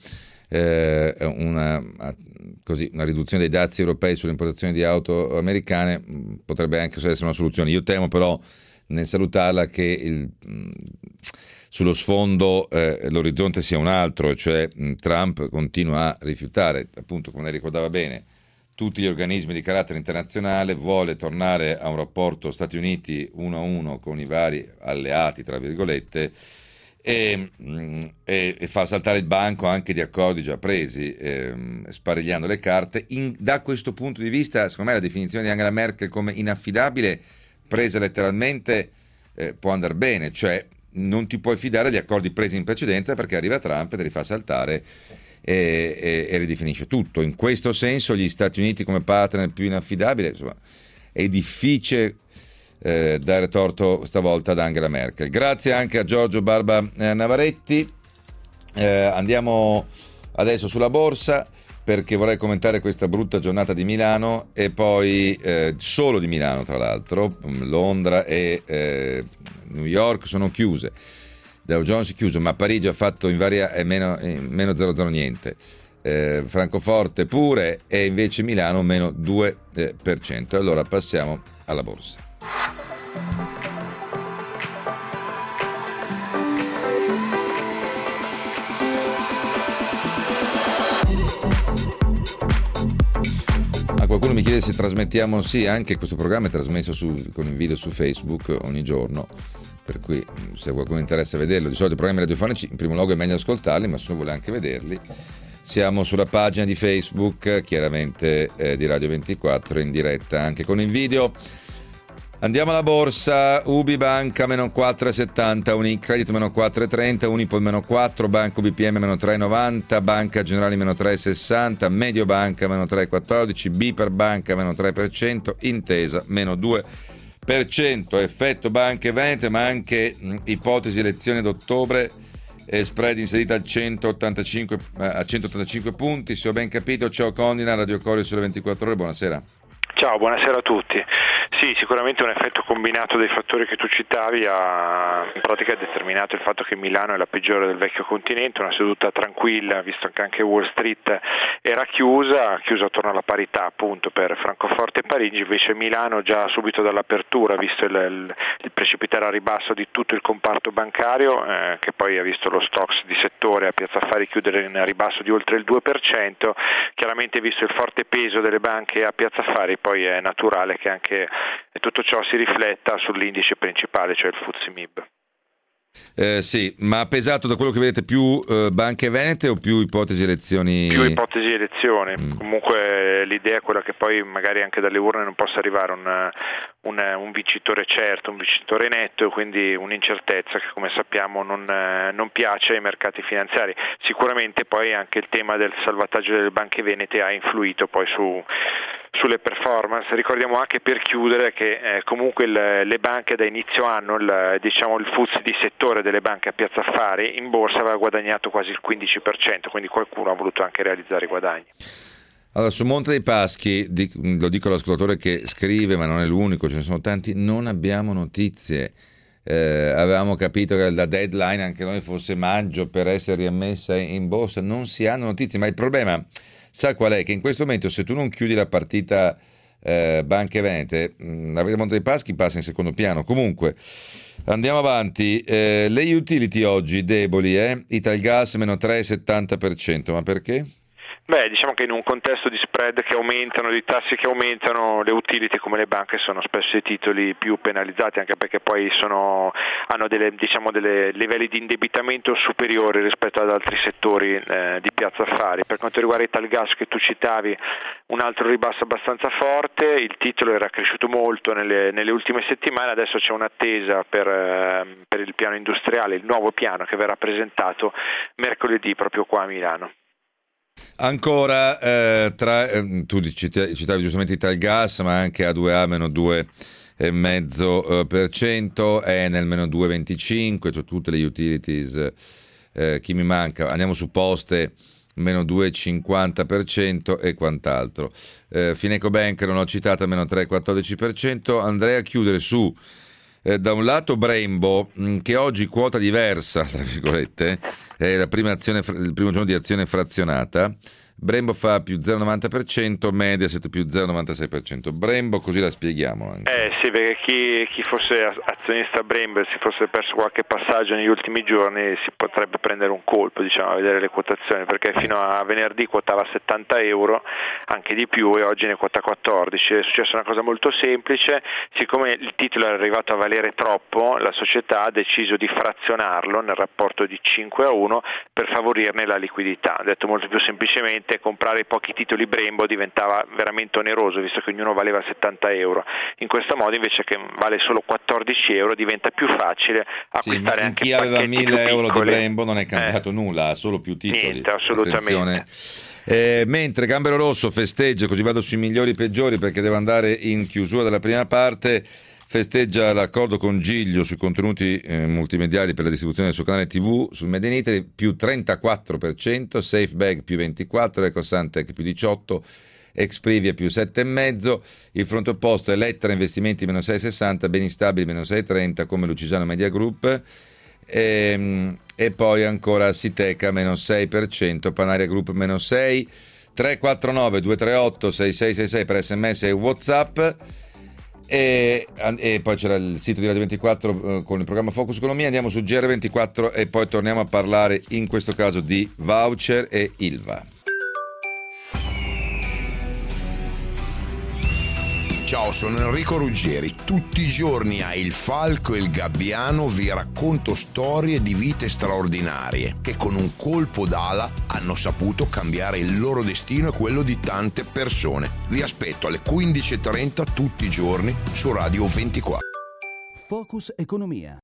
una riduzione dei dazi europei sulle importazioni di auto americane, potrebbe anche essere una soluzione. Io temo però, nel salutarla, che sullo sfondo l'orizzonte sia un altro, cioè Trump continua a rifiutare, appunto, come lei ricordava bene, tutti gli organismi di carattere internazionale, vuole tornare a un rapporto Stati Uniti 1-1 con i vari alleati, tra virgolette, e far saltare il banco anche di accordi già presi, sparigliando le carte. Da questo punto di vista, secondo me, la definizione di Angela Merkel come inaffidabile, presa letteralmente, può andare bene, cioè non ti puoi fidare degli accordi presi in precedenza perché arriva Trump e te li fa saltare e ridefinisce tutto. In questo senso gli Stati Uniti come partner più inaffidabile, insomma, è difficile dare torto stavolta ad Angela Merkel. Grazie anche a Giorgio Barba Navaretti. Andiamo adesso sulla borsa, perché vorrei commentare questa brutta giornata di Milano e poi solo di Milano, tra l'altro. Londra e New York sono chiuse, Dow Jones è chiuso, ma Parigi ha fatto in varia meno 0,0 niente, Francoforte pure, e invece Milano meno 2%. Allora passiamo alla borsa. Qualcuno mi chiede se trasmettiamo. Sì, anche questo programma è trasmesso con il video su Facebook ogni giorno, per cui se qualcuno interessa vederlo, di solito i programmi radiofonici in primo luogo è meglio ascoltarli, ma se uno vuole anche vederli, siamo sulla pagina di Facebook, chiaramente di Radio 24, in diretta anche con il video. Andiamo alla borsa. Ubi Banca meno 4,70, Unicredit meno 4,30, Unipol meno 4, Banco BPM meno 3,90, Banca Generali meno 3,60, Mediobanca meno 3,14, Biper Banca meno 3%, Intesa meno 2%. Effetto banche venete, ma anche ipotesi elezioni d'ottobre, spread inserita a 185 punti. Se ho ben capito, ciao Condina, Radio Corio sulle 24 ore, buonasera. Ciao, buonasera a tutti. Sì, sicuramente un effetto combinato dei fattori che tu citavi ha in pratica determinato il fatto che Milano è la peggiore del vecchio continente, una seduta tranquilla, visto che anche Wall Street era chiusa attorno alla parità appunto per Francoforte e Parigi. Invece Milano già subito dall'apertura, visto il precipitare a ribasso di tutto il comparto bancario, che poi ha visto lo Stoxx di settore a Piazza Affari chiudere in ribasso di oltre il 2%, chiaramente visto il forte peso delle banche a Piazza Affari, poi è naturale che anche tutto ciò si rifletta sull'indice principale, cioè il FTSE MIB. Sì, ma ha pesato, da quello che vedete, più banche venete o più ipotesi elezioni? Più ipotesi elezioni. Comunque l'idea è quella che poi magari anche dalle urne non possa arrivare un vincitore certo, un vincitore netto, quindi un'incertezza che, come sappiamo, non piace ai mercati finanziari. Sicuramente poi anche il tema del salvataggio delle banche venete ha influito poi sulle performance. Ricordiamo anche, per chiudere, che comunque le banche da inizio anno, il FTSE di settore delle banche a Piazza Affari in borsa aveva guadagnato quasi il 15%, quindi qualcuno ha voluto anche realizzare i guadagni. Allora, su Monte dei Paschi, lo dico all'ascoltatore che scrive, ma non è l'unico, ce ne sono tanti, non abbiamo notizie. Avevamo capito che la deadline anche noi fosse maggio per essere riammessa in borsa, non si hanno notizie, ma il problema, sa qual è? Che in questo momento, se tu non chiudi la partita banche venete, la Monte dei Paschi passa in secondo piano. Comunque andiamo avanti. Le utility oggi deboli, Italgas meno 3,70%, ma perché? Diciamo che in un contesto di spread che aumentano, di tassi che aumentano, le utility come le banche sono spesso i titoli più penalizzati, anche perché poi hanno dei livelli di indebitamento superiori rispetto ad altri settori di piazza affari. Per quanto riguarda Italgas che tu citavi, un altro ribasso abbastanza forte, il titolo era cresciuto molto nelle ultime settimane, adesso c'è un'attesa per il piano industriale, il nuovo piano che verrà presentato mercoledì proprio qua a Milano. Ancora, tu citavi giustamente Italgas, ma anche A2A meno 2,5%, Enel meno 2,25%, cioè tutte le utilities, chi mi manca, andiamo su Poste meno 2,50% e quant'altro. Fineco Bank non l'ho citata, meno 3,14%. Andrei a chiudere su da un lato Brembo, che oggi quota diversa, tra virgolette, è il primo giorno di azione frazionata. Brembo fa più 0,90%, Mediaset più 0,96%. Brembo, così la spieghiamo anche. Sì, perché chi fosse azionista Brembo e si fosse perso qualche passaggio negli ultimi giorni si potrebbe prendere un colpo, a vedere le quotazioni, perché fino a venerdì quotava €70, anche di più, e oggi ne quota 14. È successa una cosa molto semplice: siccome il titolo era arrivato a valere troppo, la società ha deciso di frazionarlo nel rapporto di 5-1 per favorirne la liquidità. Detto molto più semplicemente, comprare pochi titoli Brembo diventava veramente oneroso, visto che ognuno valeva €70. In questo modo, invece che vale solo €14, diventa più facile acquistare anche chi aveva €1.000 piccoli. di Brembo non è cambiato nulla, ha solo più titoli. Niente, assolutamente. Mentre Gambero Rosso festeggia, così vado sui migliori e peggiori perché devo andare in chiusura della prima parte, festeggia l'accordo con Giglio sui contenuti multimediali per la distribuzione del suo canale TV sul Made in Italy, più 34%, SafeBag più 24%, Ecosantec più 18%, Exprivia più 7,5%, il fronte opposto è Lettra Investimenti meno 6,60%, Beni Stabili meno 6,30% come Lucisano Media Group, e poi ancora Siteca meno 6%, Panaria Group meno 6%, 349 238 6666 per SMS e WhatsApp. E poi c'era il sito di Radio 24 con il programma Focus Economia. Andiamo su GR24 e poi torniamo a parlare in questo caso di voucher e Ilva. Ciao, sono Enrico Ruggeri. Tutti i giorni a Il Falco e il Gabbiano vi racconto storie di vite straordinarie che con un colpo d'ala hanno saputo cambiare il loro destino e quello di tante persone. Vi aspetto alle 15:30 tutti i giorni su Radio 24. Focus Economia.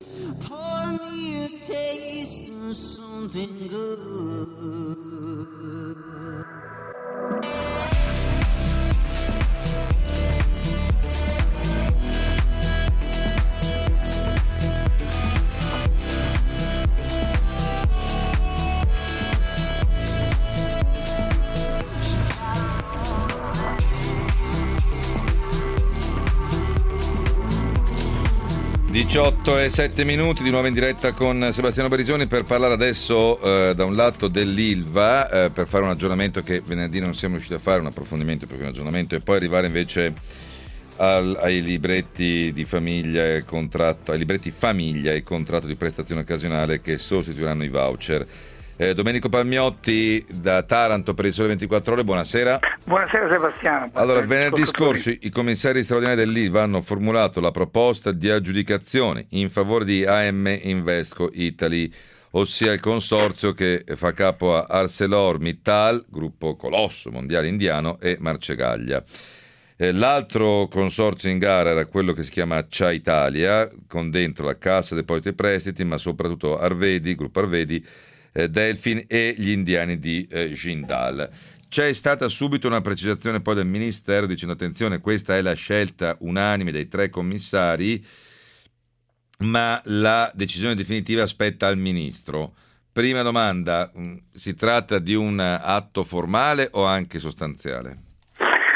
18:07 di nuovo in diretta con Sebastiano Berisoni per parlare adesso da un lato dell'Ilva, per fare un aggiornamento che venerdì non siamo riusciti a fare, un approfondimento più che un aggiornamento, e poi arrivare invece ai libretti di famiglia e contratto, ai libretti famiglia e contratto di prestazione occasionale che sostituiranno i voucher. Domenico Palmiotti da Taranto per il Sole 24 Ore, buonasera. Buonasera Sebastiano. Allora, venerdì scorso i commissari straordinari dell'Ilva hanno formulato la proposta di aggiudicazione in favore di AM Invesco Italy, ossia il consorzio che fa capo a ArcelorMittal, gruppo colosso mondiale indiano, e Marcegaglia. L'altro consorzio in gara era quello che si chiama Accia Italia, con dentro la Cassa Depositi e Prestiti, ma soprattutto Arvedi, gruppo Arvedi, Delfin e gli indiani di Jindal. C'è stata subito una precisazione poi del Ministero dicendo: attenzione, questa è la scelta unanime dei 3 commissari, ma la decisione definitiva aspetta al Ministro. Prima domanda, si tratta di un atto formale o anche sostanziale? Ma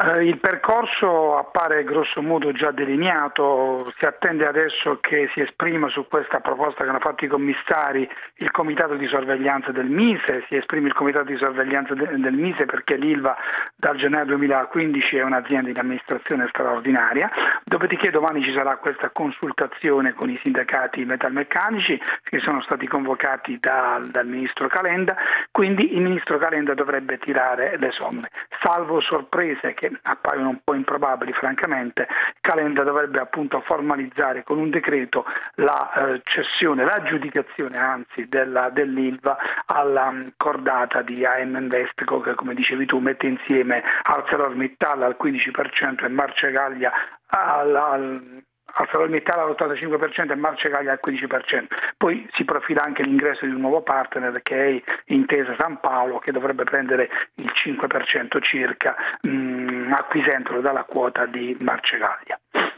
Ma il percorso appare grosso modo già delineato, si attende adesso che si esprima su questa proposta che hanno fatto i commissari il comitato di sorveglianza del Mise, si esprime il comitato di sorveglianza del Mise perché l'Ilva dal gennaio 2015 è un'azienda in amministrazione straordinaria, dopodiché domani ci sarà questa consultazione con i sindacati metalmeccanici che sono stati convocati dal ministro Calenda, quindi il ministro Calenda dovrebbe tirare le somme, salvo sorprese che appaiono un po' improbabili francamente. Calenda dovrebbe appunto formalizzare con un decreto la cessione, l'aggiudicazione anzi dell'Ilva alla cordata di AM Investco che, come dicevi tu, mette insieme ArcelorMittal al 15% e Marcegaglia ArcelorMittal all'85% e Marcegaglia al 15%. Poi si profila anche l'ingresso di un nuovo partner che è Intesa San Paolo, che dovrebbe prendere il 5% circa, acquisendolo dalla quota di Marcegaglia.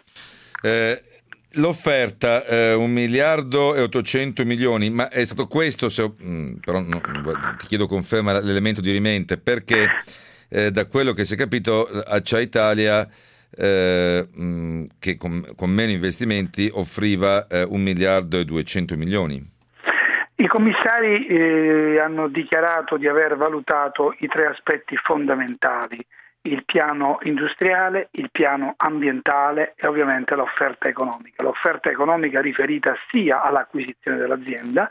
L'offerta 1.800 milioni, ma è stato questo, però ti chiedo conferma l'elemento di rimente, perché da quello che si è capito Acciaia Italia che con meno investimenti offriva 1.200 milioni. I commissari hanno dichiarato di aver valutato i tre aspetti fondamentali: il piano industriale, il piano ambientale e ovviamente l'offerta economica. L'offerta economica riferita sia all'acquisizione dell'azienda,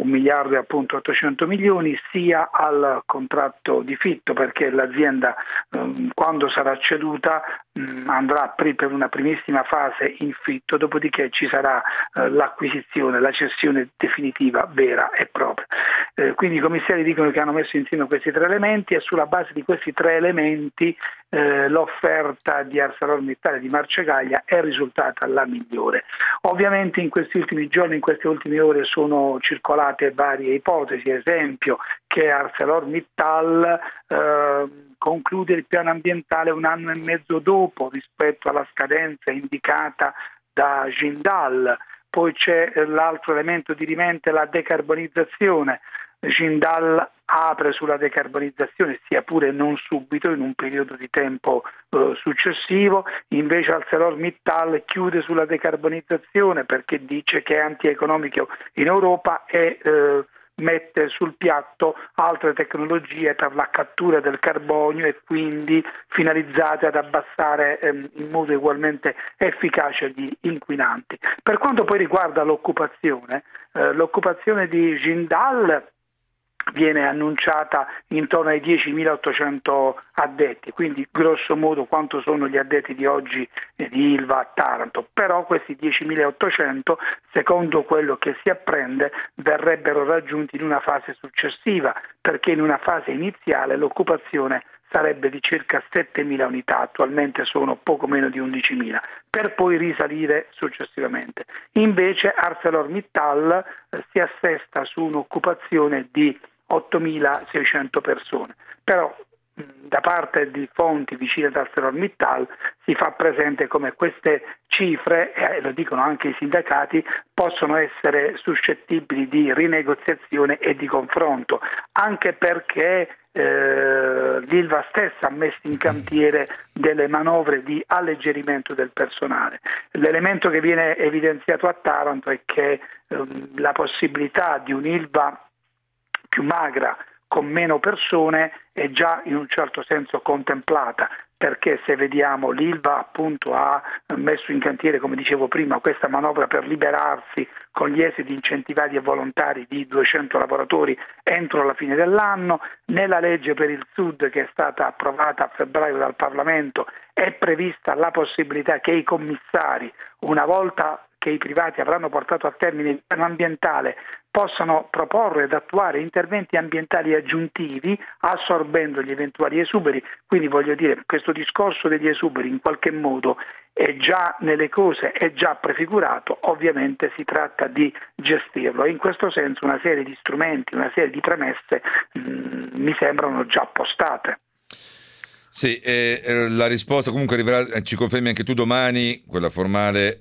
1.800 milioni, sia al contratto di fitto, perché l'azienda quando sarà ceduta andrà per una primissima fase in fitto, dopodiché ci sarà l'acquisizione, la cessione definitiva vera e propria. Quindi i commissari dicono che hanno messo insieme questi tre elementi e sulla base di questi tre elementi l'offerta di ArcelorMittal e di Marcegaglia è risultata la migliore. Ovviamente in questi ultimi giorni, in queste ultime ore sono circolate varie ipotesi, esempio che ArcelorMittal conclude il piano ambientale 1 anno e mezzo dopo rispetto alla scadenza indicata da Jindal. Poi c'è l'altro elemento di rimente, la decarbonizzazione. Jindal apre sulla decarbonizzazione, sia pure non subito, in un periodo di tempo successivo, invece ArcelorMittal chiude sulla decarbonizzazione perché dice che è antieconomico in Europa e mette sul piatto altre tecnologie per la cattura del carbonio e quindi finalizzate ad abbassare in modo ugualmente efficace gli inquinanti. Per quanto poi riguarda l'occupazione di Jindal viene annunciata intorno ai 10.800 addetti, quindi grosso modo quanto sono gli addetti di oggi di Ilva a Taranto, però questi 10.800 secondo quello che si apprende verrebbero raggiunti in una fase successiva, perché in una fase iniziale l'occupazione sarebbe di circa 7.000 unità, attualmente sono poco meno di 11.000, per poi risalire successivamente. Invece ArcelorMittal si assesta su un'occupazione di 8.600 persone, però da parte di fonti vicine ad ArcelorMittal si fa presente come queste cifre, e lo dicono anche i sindacati, possono essere suscettibili di rinegoziazione e di confronto, anche perché l'Ilva stessa ha messo in cantiere delle manovre di alleggerimento del personale. L'elemento che viene evidenziato a Taranto è che la possibilità di un'Ilva più magra con meno persone è già in un certo senso contemplata, perché se vediamo l'Ilva appunto ha messo in cantiere, come dicevo prima, questa manovra per liberarsi con gli esiti incentivati e volontari di 200 lavoratori entro la fine dell'anno. Nella legge per il Sud, che è stata approvata a febbraio dal Parlamento, è prevista la possibilità che i commissari, una volta che i privati avranno portato a termine il piano ambientale, possano proporre ed attuare interventi ambientali aggiuntivi assorbendo gli eventuali esuberi. Quindi voglio dire, questo discorso degli esuberi in qualche modo è già nelle cose, è già prefigurato, ovviamente si tratta di gestirlo e in questo senso una serie di strumenti, una serie di premesse mi sembrano già postate. Sì, la risposta comunque arriverà, ci confermi anche tu domani, quella formale,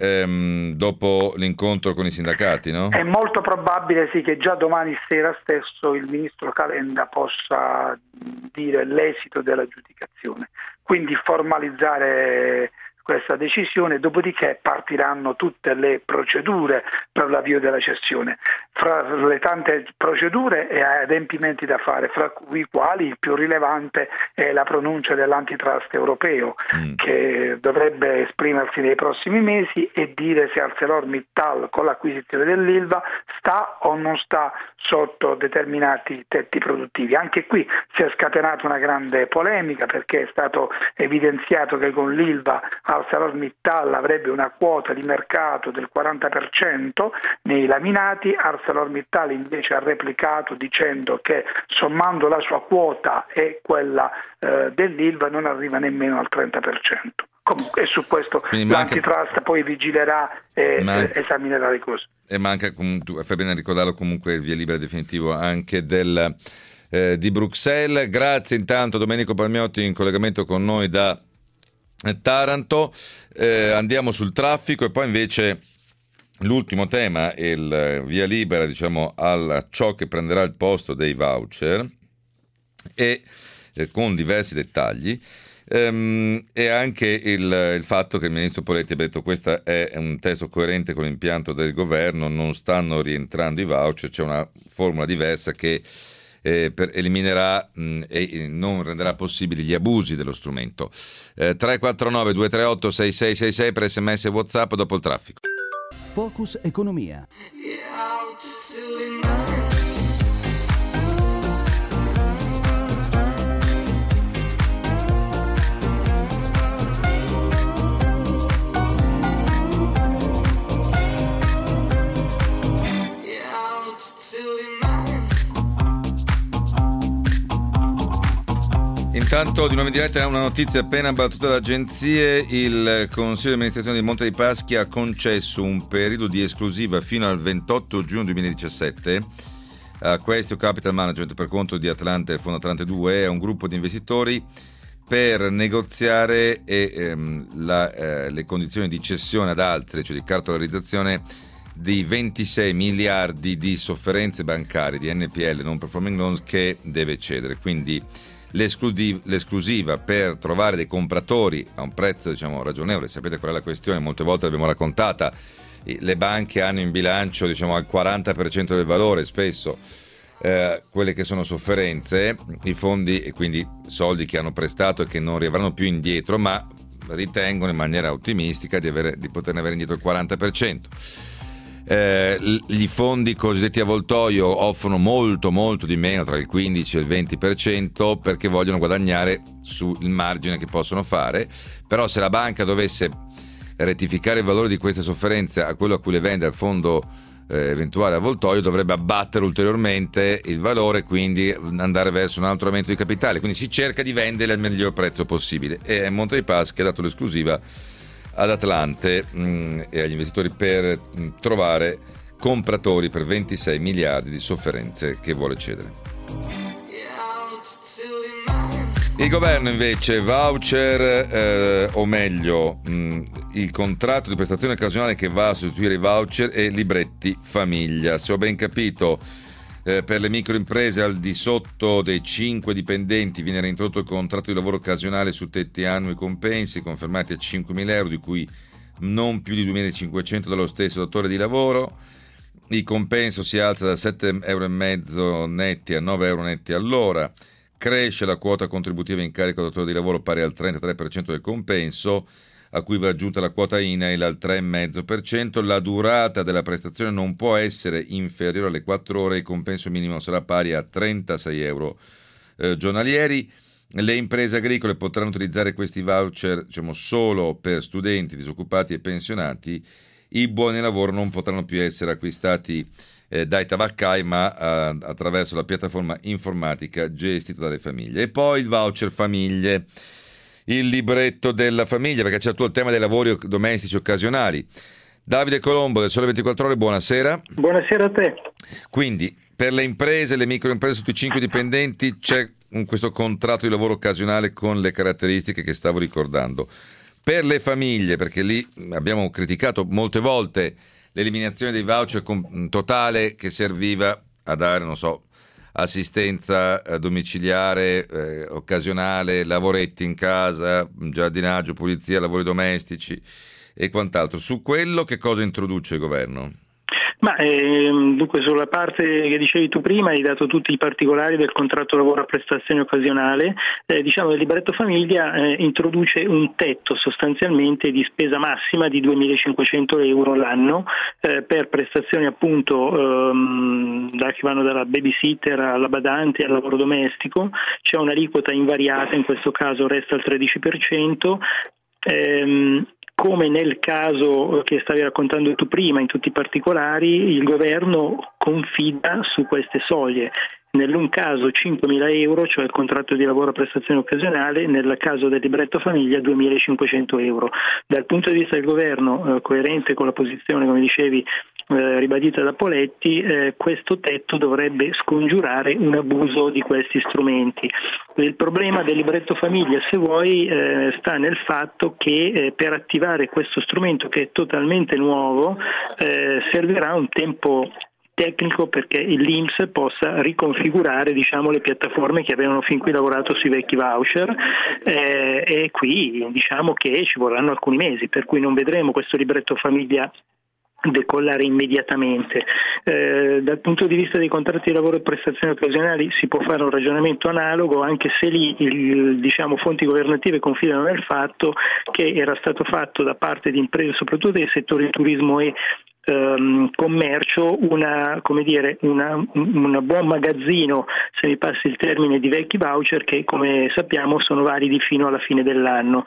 dopo l'incontro con i sindacati, no? È molto probabile sì che già domani sera stesso il ministro Calenda possa dire l'esito dell'aggiudicazione. quindi formalizzare questa decisione, dopodiché partiranno tutte le procedure per l'avvio della cessione. Fra le tante procedure e adempimenti da fare, fra i quali il più rilevante è la pronuncia dell'antitrust europeo, che dovrebbe esprimersi nei prossimi mesi e dire se ArcelorMittal con l'acquisizione dell'Ilva sta o non sta sotto determinati tetti produttivi. Anche qui si è scatenata una grande polemica, perché è stato evidenziato che con l'Ilva ArcelorMittal avrebbe una quota di mercato del 40% nei laminati. ArcelorMittal invece ha replicato dicendo che sommando la sua quota e quella dell'Ilva non arriva nemmeno al 30%. Comunque su questo l'antitrust poi vigilerà e esaminerà le cose. E manca, fai bene a ricordarlo, comunque il via libera definitivo anche di Bruxelles. Grazie intanto Domenico Palmiotti in collegamento con noi da Taranto. Andiamo sul traffico e poi invece l'ultimo tema, il via libera a ciò che prenderà il posto dei voucher e con diversi dettagli. E anche il fatto che il ministro Poletti ha detto questo è un testo coerente con l'impianto del governo, non stanno rientrando i voucher, c'è una formula diversa che eliminerà e non renderà possibili gli abusi dello strumento. 349 238 6666 per SMS e WhatsApp dopo il traffico. Focus Economia. Intanto di nuovo in diretta una notizia appena battuta dalle agenzie. Il Consiglio di amministrazione di Monte dei Paschi ha concesso un periodo di esclusiva fino al 28 giugno 2017 a Quaestio Capital Management, per conto di Atlante, il Fondo Atlante 2, a un gruppo di investitori per negoziare le condizioni di cessione ad altri, cioè di cartolarizzazione di 26 miliardi di sofferenze bancarie, di NPL, non performing loans, che deve cedere. Quindi l'esclusiva per trovare dei compratori a un prezzo ragionevole. Sapete qual è la questione? Molte volte l'abbiamo raccontata, le banche hanno in bilancio al 40% del valore spesso quelle che sono sofferenze, i fondi, e quindi soldi che hanno prestato e che non riavranno più indietro, ma ritengono in maniera ottimistica di poterne avere indietro il 40%. I fondi cosiddetti avvoltoio offrono molto di meno, tra il 15 e il 20%, perché vogliono guadagnare sul margine che possono fare. Però se la banca dovesse rettificare il valore di queste sofferenze a quello a cui le vende al fondo eventuale avvoltoio, dovrebbe abbattere ulteriormente il valore, quindi andare verso un altro aumento di capitale. Quindi si cerca di vendere al miglior prezzo possibile, e Monte dei Paschi ha dato l'esclusiva ad Atlante e agli investitori per trovare compratori per 26 miliardi di sofferenze che vuole cedere. Il governo invece voucher, o meglio il contratto di prestazione occasionale che va a sostituire i voucher e libretti famiglia. Se ho ben capito, per le microimprese al di sotto dei 5 dipendenti viene reintrodotto il contratto di lavoro occasionale su tetti annui compensi confermati a 5.000 euro, di cui non più di 2.500 dallo stesso datore di lavoro. Il compenso si alza da 7,5 euro netti a 9 euro netti all'ora. Cresce la quota contributiva in carico al datore di lavoro pari al 33% del compenso, a cui va aggiunta la quota INAIL al 3,5%. La durata della prestazione non può essere inferiore alle 4 ore, il compenso minimo sarà pari a 36 euro giornalieri. Le imprese agricole potranno utilizzare questi voucher solo per studenti, disoccupati e pensionati. I buoni lavoro non potranno più essere acquistati dai tabaccai, ma attraverso la piattaforma informatica gestita dalle famiglie. E poi il voucher famiglie, il libretto della famiglia, perché c'è tutto il tema dei lavori domestici occasionali. Davide Colombo del Sole 24 Ore, buonasera. Buonasera a te. Quindi per le imprese, le microimprese sotto i 5 dipendenti c'è questo contratto di lavoro occasionale con le caratteristiche che stavo ricordando. Per le famiglie, perché lì abbiamo criticato molte volte l'eliminazione dei voucher totale, che serviva a dare, assistenza domiciliare, occasionale, lavoretti in casa, giardinaggio, pulizia, lavori domestici e quant'altro. Su quello che cosa introduce il governo? Ma dunque, sulla parte che dicevi tu prima hai dato tutti i particolari del contratto lavoro a prestazione occasionale. Diciamo, il libretto famiglia introduce un tetto sostanzialmente di spesa massima di 2.500 euro l'anno per prestazioni appunto che vanno dalla babysitter alla badante al lavoro domestico. C'è un'aliquota invariata, in questo caso resta al 13%. Come nel caso che stavi raccontando tu prima, in tutti i particolari, il governo confida su queste soglie. Nell'un caso 5.000 euro, cioè il contratto di lavoro a prestazione occasionale, nel caso del libretto famiglia 2.500 euro. Dal punto di vista del governo, coerente con la posizione, come dicevi, ribadita da Poletti, questo tetto dovrebbe scongiurare un abuso di questi strumenti. Il problema del libretto famiglia, se vuoi, sta nel fatto che per attivare questo strumento, che è totalmente nuovo, servirà un tempo tecnico perché l'INPS possa riconfigurare, diciamo, le piattaforme che avevano fin qui lavorato sui vecchi voucher, e qui diciamo che ci vorranno alcuni mesi, per cui non vedremo questo libretto famiglia decollare immediatamente. Dal punto di vista dei contratti di lavoro e prestazioni occasionali si può fare un ragionamento analogo, anche se lì diciamo fonti governative confidano nel fatto che era stato fatto da parte di imprese, soprattutto dei settori turismo e commercio, un buon magazzino, se mi passi il termine, di vecchi voucher che, come sappiamo, sono validi fino alla fine dell'anno.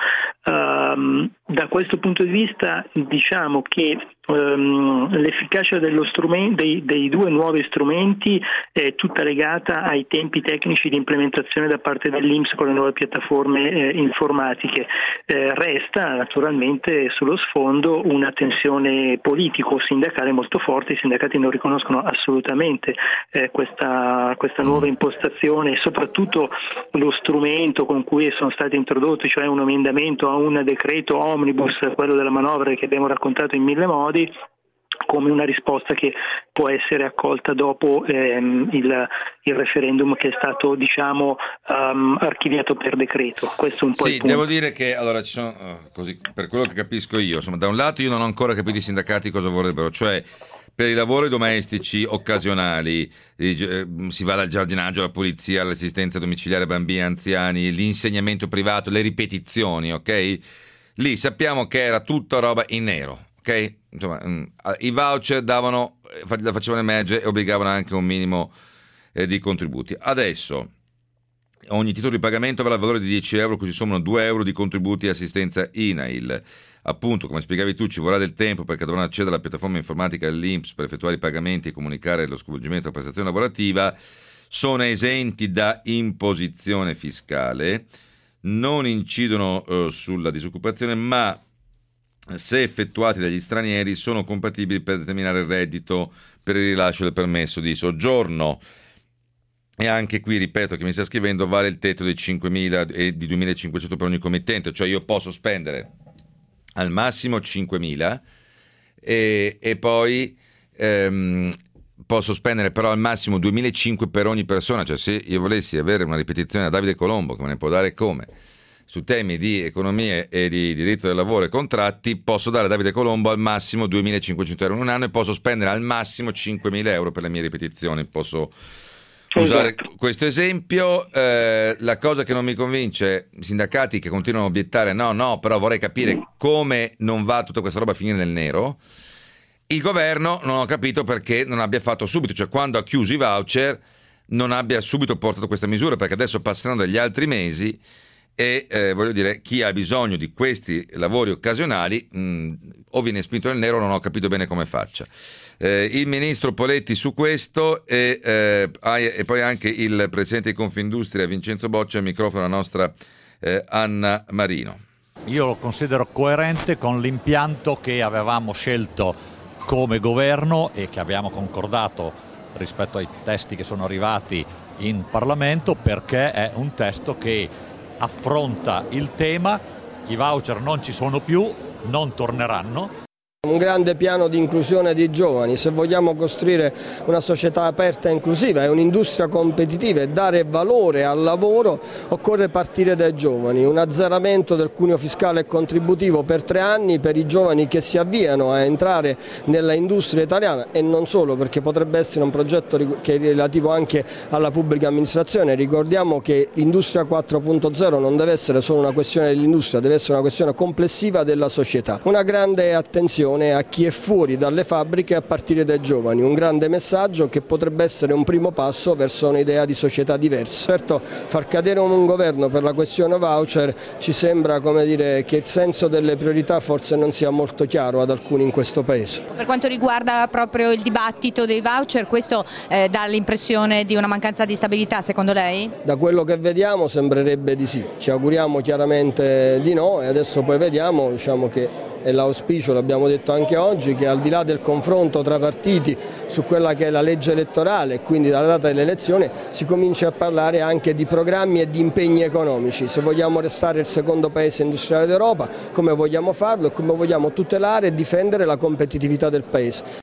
Da questo punto di vista diciamo che l'efficacia dello dei due nuovi strumenti è tutta legata ai tempi tecnici di implementazione da parte dell'INPS con le nuove piattaforme informatiche. Resta naturalmente sullo sfondo una tensione politico-sindacale molto forte. I sindacati non riconoscono assolutamente questa nuova impostazione e soprattutto lo strumento con cui sono stati introdotti, cioè un emendamento a un decreto omnibus, quello della manovra che abbiamo raccontato in mille modi, come una risposta che può essere accolta dopo il referendum che è stato, diciamo, archiviato per decreto. Questo è un po' il punto. Devo dire che allora ci sono, così, per quello che capisco io, insomma, da un lato io non ho ancora capito i sindacati cosa vorrebbero, cioè per i lavori domestici occasionali si va dal giardinaggio alla pulizia, all'assistenza domiciliare a bambini e anziani, l'insegnamento privato, le ripetizioni, ok? Lì sappiamo che era tutta roba in nero, ok? Insomma, i voucher la facevano emergere e obbligavano anche un minimo di contributi. Adesso ogni titolo di pagamento avrà il valore di 10 euro, così sommano 2 euro di contributi e assistenza INAIL. Appunto, come spiegavi tu, ci vorrà del tempo perché dovranno accedere alla piattaforma informatica dell'INPS per effettuare i pagamenti e comunicare lo svolgimento della prestazione lavorativa. Sono esenti da imposizione fiscale, non incidono sulla disoccupazione, ma se effettuati dagli stranieri sono compatibili per determinare il reddito per il rilascio del permesso di soggiorno. E anche qui, ripeto, che mi sta scrivendo, vale il tetto dei 5.000 e di 2.500 per ogni committente, cioè io posso spendere al massimo 5.000 e poi posso spendere però al massimo 2.500 per ogni persona. Cioè, se io volessi avere una ripetizione da Davide Colombo, che me ne può dare come, su temi di economia e di diritto del lavoro e contratti, posso dare a Davide Colombo al massimo 2.500 euro in un anno e posso spendere al massimo 5.000 euro per le mie ripetizioni. Posso usare questo esempio. La cosa che non mi convince, i sindacati che continuano a obiettare no, però vorrei capire come non va tutta questa roba a finire nel nero. Il governo non ho capito perché non abbia fatto subito, cioè quando ha chiuso i voucher non abbia subito portato questa misura, perché adesso passeranno degli altri mesi e voglio dire, chi ha bisogno di questi lavori occasionali o viene spinto nel nero, non ho capito bene come faccia. Il ministro Poletti su questo e poi anche il presidente di Confindustria Vincenzo Boccia, al microfono la nostra Anna Marino. Io lo considero coerente con l'impianto che avevamo scelto come governo e che abbiamo concordato rispetto ai testi che sono arrivati in Parlamento, perché è un testo che affronta il tema: i voucher non ci sono più, non torneranno, Un grande piano di inclusione dei giovani. Se vogliamo costruire una società aperta e inclusiva e un'industria competitiva e dare valore al lavoro, occorre partire dai giovani. Un azzeramento del cuneo fiscale e contributivo per 3 anni per i giovani che si avviano a entrare nella industria italiana, e non solo, perché potrebbe essere un progetto che è relativo anche alla pubblica amministrazione. Ricordiamo che l'industria 4.0 non deve essere solo una questione dell'industria, deve essere una questione complessiva della società. Una grande attenzione a chi è fuori dalle fabbriche a partire dai giovani, un grande messaggio che potrebbe essere un primo passo verso un'idea di società diversa. Certo, far cadere un governo per la questione voucher ci sembra, come dire, che il senso delle priorità forse non sia molto chiaro ad alcuni in questo Paese. Per quanto riguarda proprio il dibattito dei voucher, questo dà l'impressione di una mancanza di stabilità, secondo lei? Da quello che vediamo sembrerebbe di sì, ci auguriamo chiaramente di no, e adesso poi vediamo, diciamo che è l'auspicio, l'abbiamo detto anche oggi, che al di là del confronto tra partiti su quella che è la legge elettorale e quindi dalla data dell'elezione si comincia a parlare anche di programmi e di impegni economici. Se vogliamo restare il secondo paese industriale d'Europa, come vogliamo farlo e come vogliamo tutelare e difendere la competitività del paese.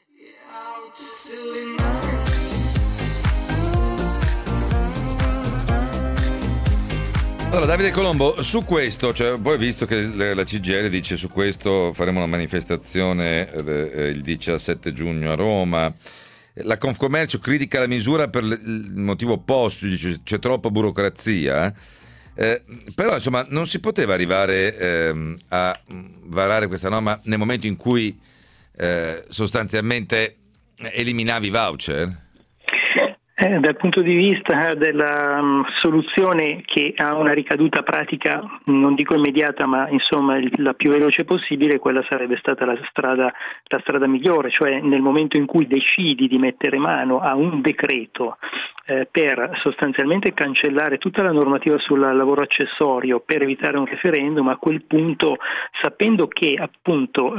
Allora, Davide Colombo, su questo, cioè, poi visto che la CGIL dice su questo faremo una manifestazione il 17 giugno a Roma, la Confcommercio critica la misura per il motivo opposto, dice c'è troppa burocrazia, però insomma non si poteva arrivare a varare questa norma nel momento in cui sostanzialmente eliminavi i voucher? Dal punto di vista della soluzione che ha una ricaduta pratica, non dico immediata, ma insomma la più veloce possibile, quella sarebbe stata la strada migliore, cioè nel momento in cui decidi di mettere mano a un decreto per sostanzialmente cancellare tutta la normativa sul lavoro accessorio per evitare un referendum, a quel punto, sapendo che appunto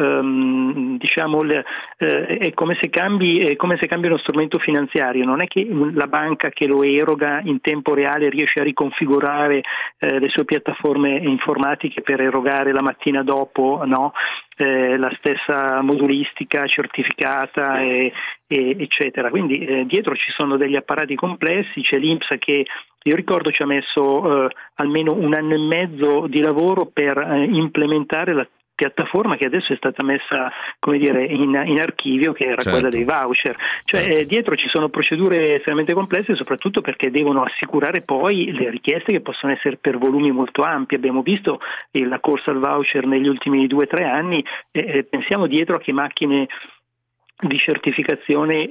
è come se cambi uno strumento finanziario, non è che la banca che lo eroga in tempo reale riesce a riconfigurare le sue piattaforme informatiche per erogare la mattina dopo, no? La stessa modulistica certificata eccetera, quindi dietro ci sono degli apparati complessi, c'è l'INPS che io ricordo ci ha messo almeno 1 anno e mezzo di lavoro per implementare la piattaforma che adesso è stata messa, come dire, in archivio, che era quella dei voucher, cioè dietro ci sono procedure estremamente complesse, soprattutto perché devono assicurare poi le richieste che possono essere per volumi molto ampi. Abbiamo visto la corsa al voucher negli ultimi 2 o 3 anni, pensiamo dietro a che macchine di certificazione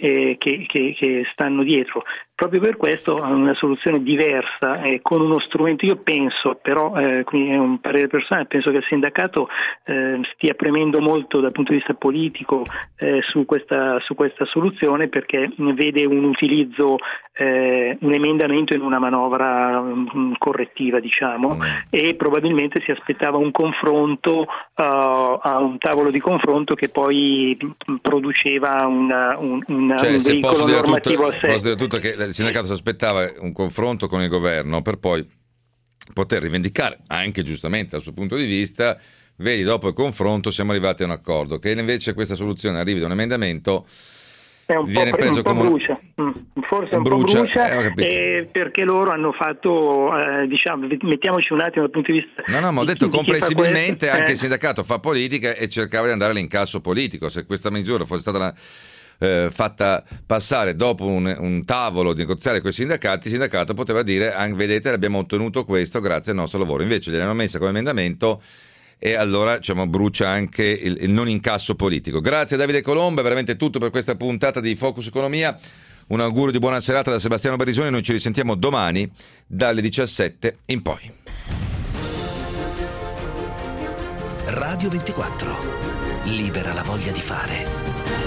che stanno dietro. Proprio per questo una soluzione diversa con uno strumento, io penso, però quindi è un parere personale, penso che il sindacato stia premendo molto dal punto di vista politico su questa soluzione, perché vede un utilizzo, un emendamento in una manovra correttiva, diciamo, e probabilmente si aspettava un confronto a un tavolo di confronto che poi produceva un veicolo normativo a sé. Posso dire tutto che il sindacato si aspettava un confronto con il governo per poi poter rivendicare, anche giustamente dal suo punto di vista, vedi, dopo il confronto siamo arrivati a un accordo. Che invece questa soluzione arrivi da un emendamento è un viene preso come brucia. Forse un po' brucia perché loro hanno fatto, diciamo, mettiamoci un attimo dal punto di vista. No, ma ho detto comprensibilmente anche il sindacato fa politica e cercava di andare all'incasso politico. Se questa misura fosse stata fatta passare dopo un tavolo di negoziare con i sindacati, il sindacato poteva dire: vedete, abbiamo ottenuto questo grazie al nostro lavoro. Invece gliel'hanno messa come emendamento e allora, diciamo, brucia anche il non incasso politico. Grazie a Davide Colombo, è veramente tutto per questa puntata di Focus Economia. Un augurio di buona serata da Sebastiano Barisoni. Noi ci risentiamo domani dalle 17 in poi. Radio 24. Libera la voglia di fare.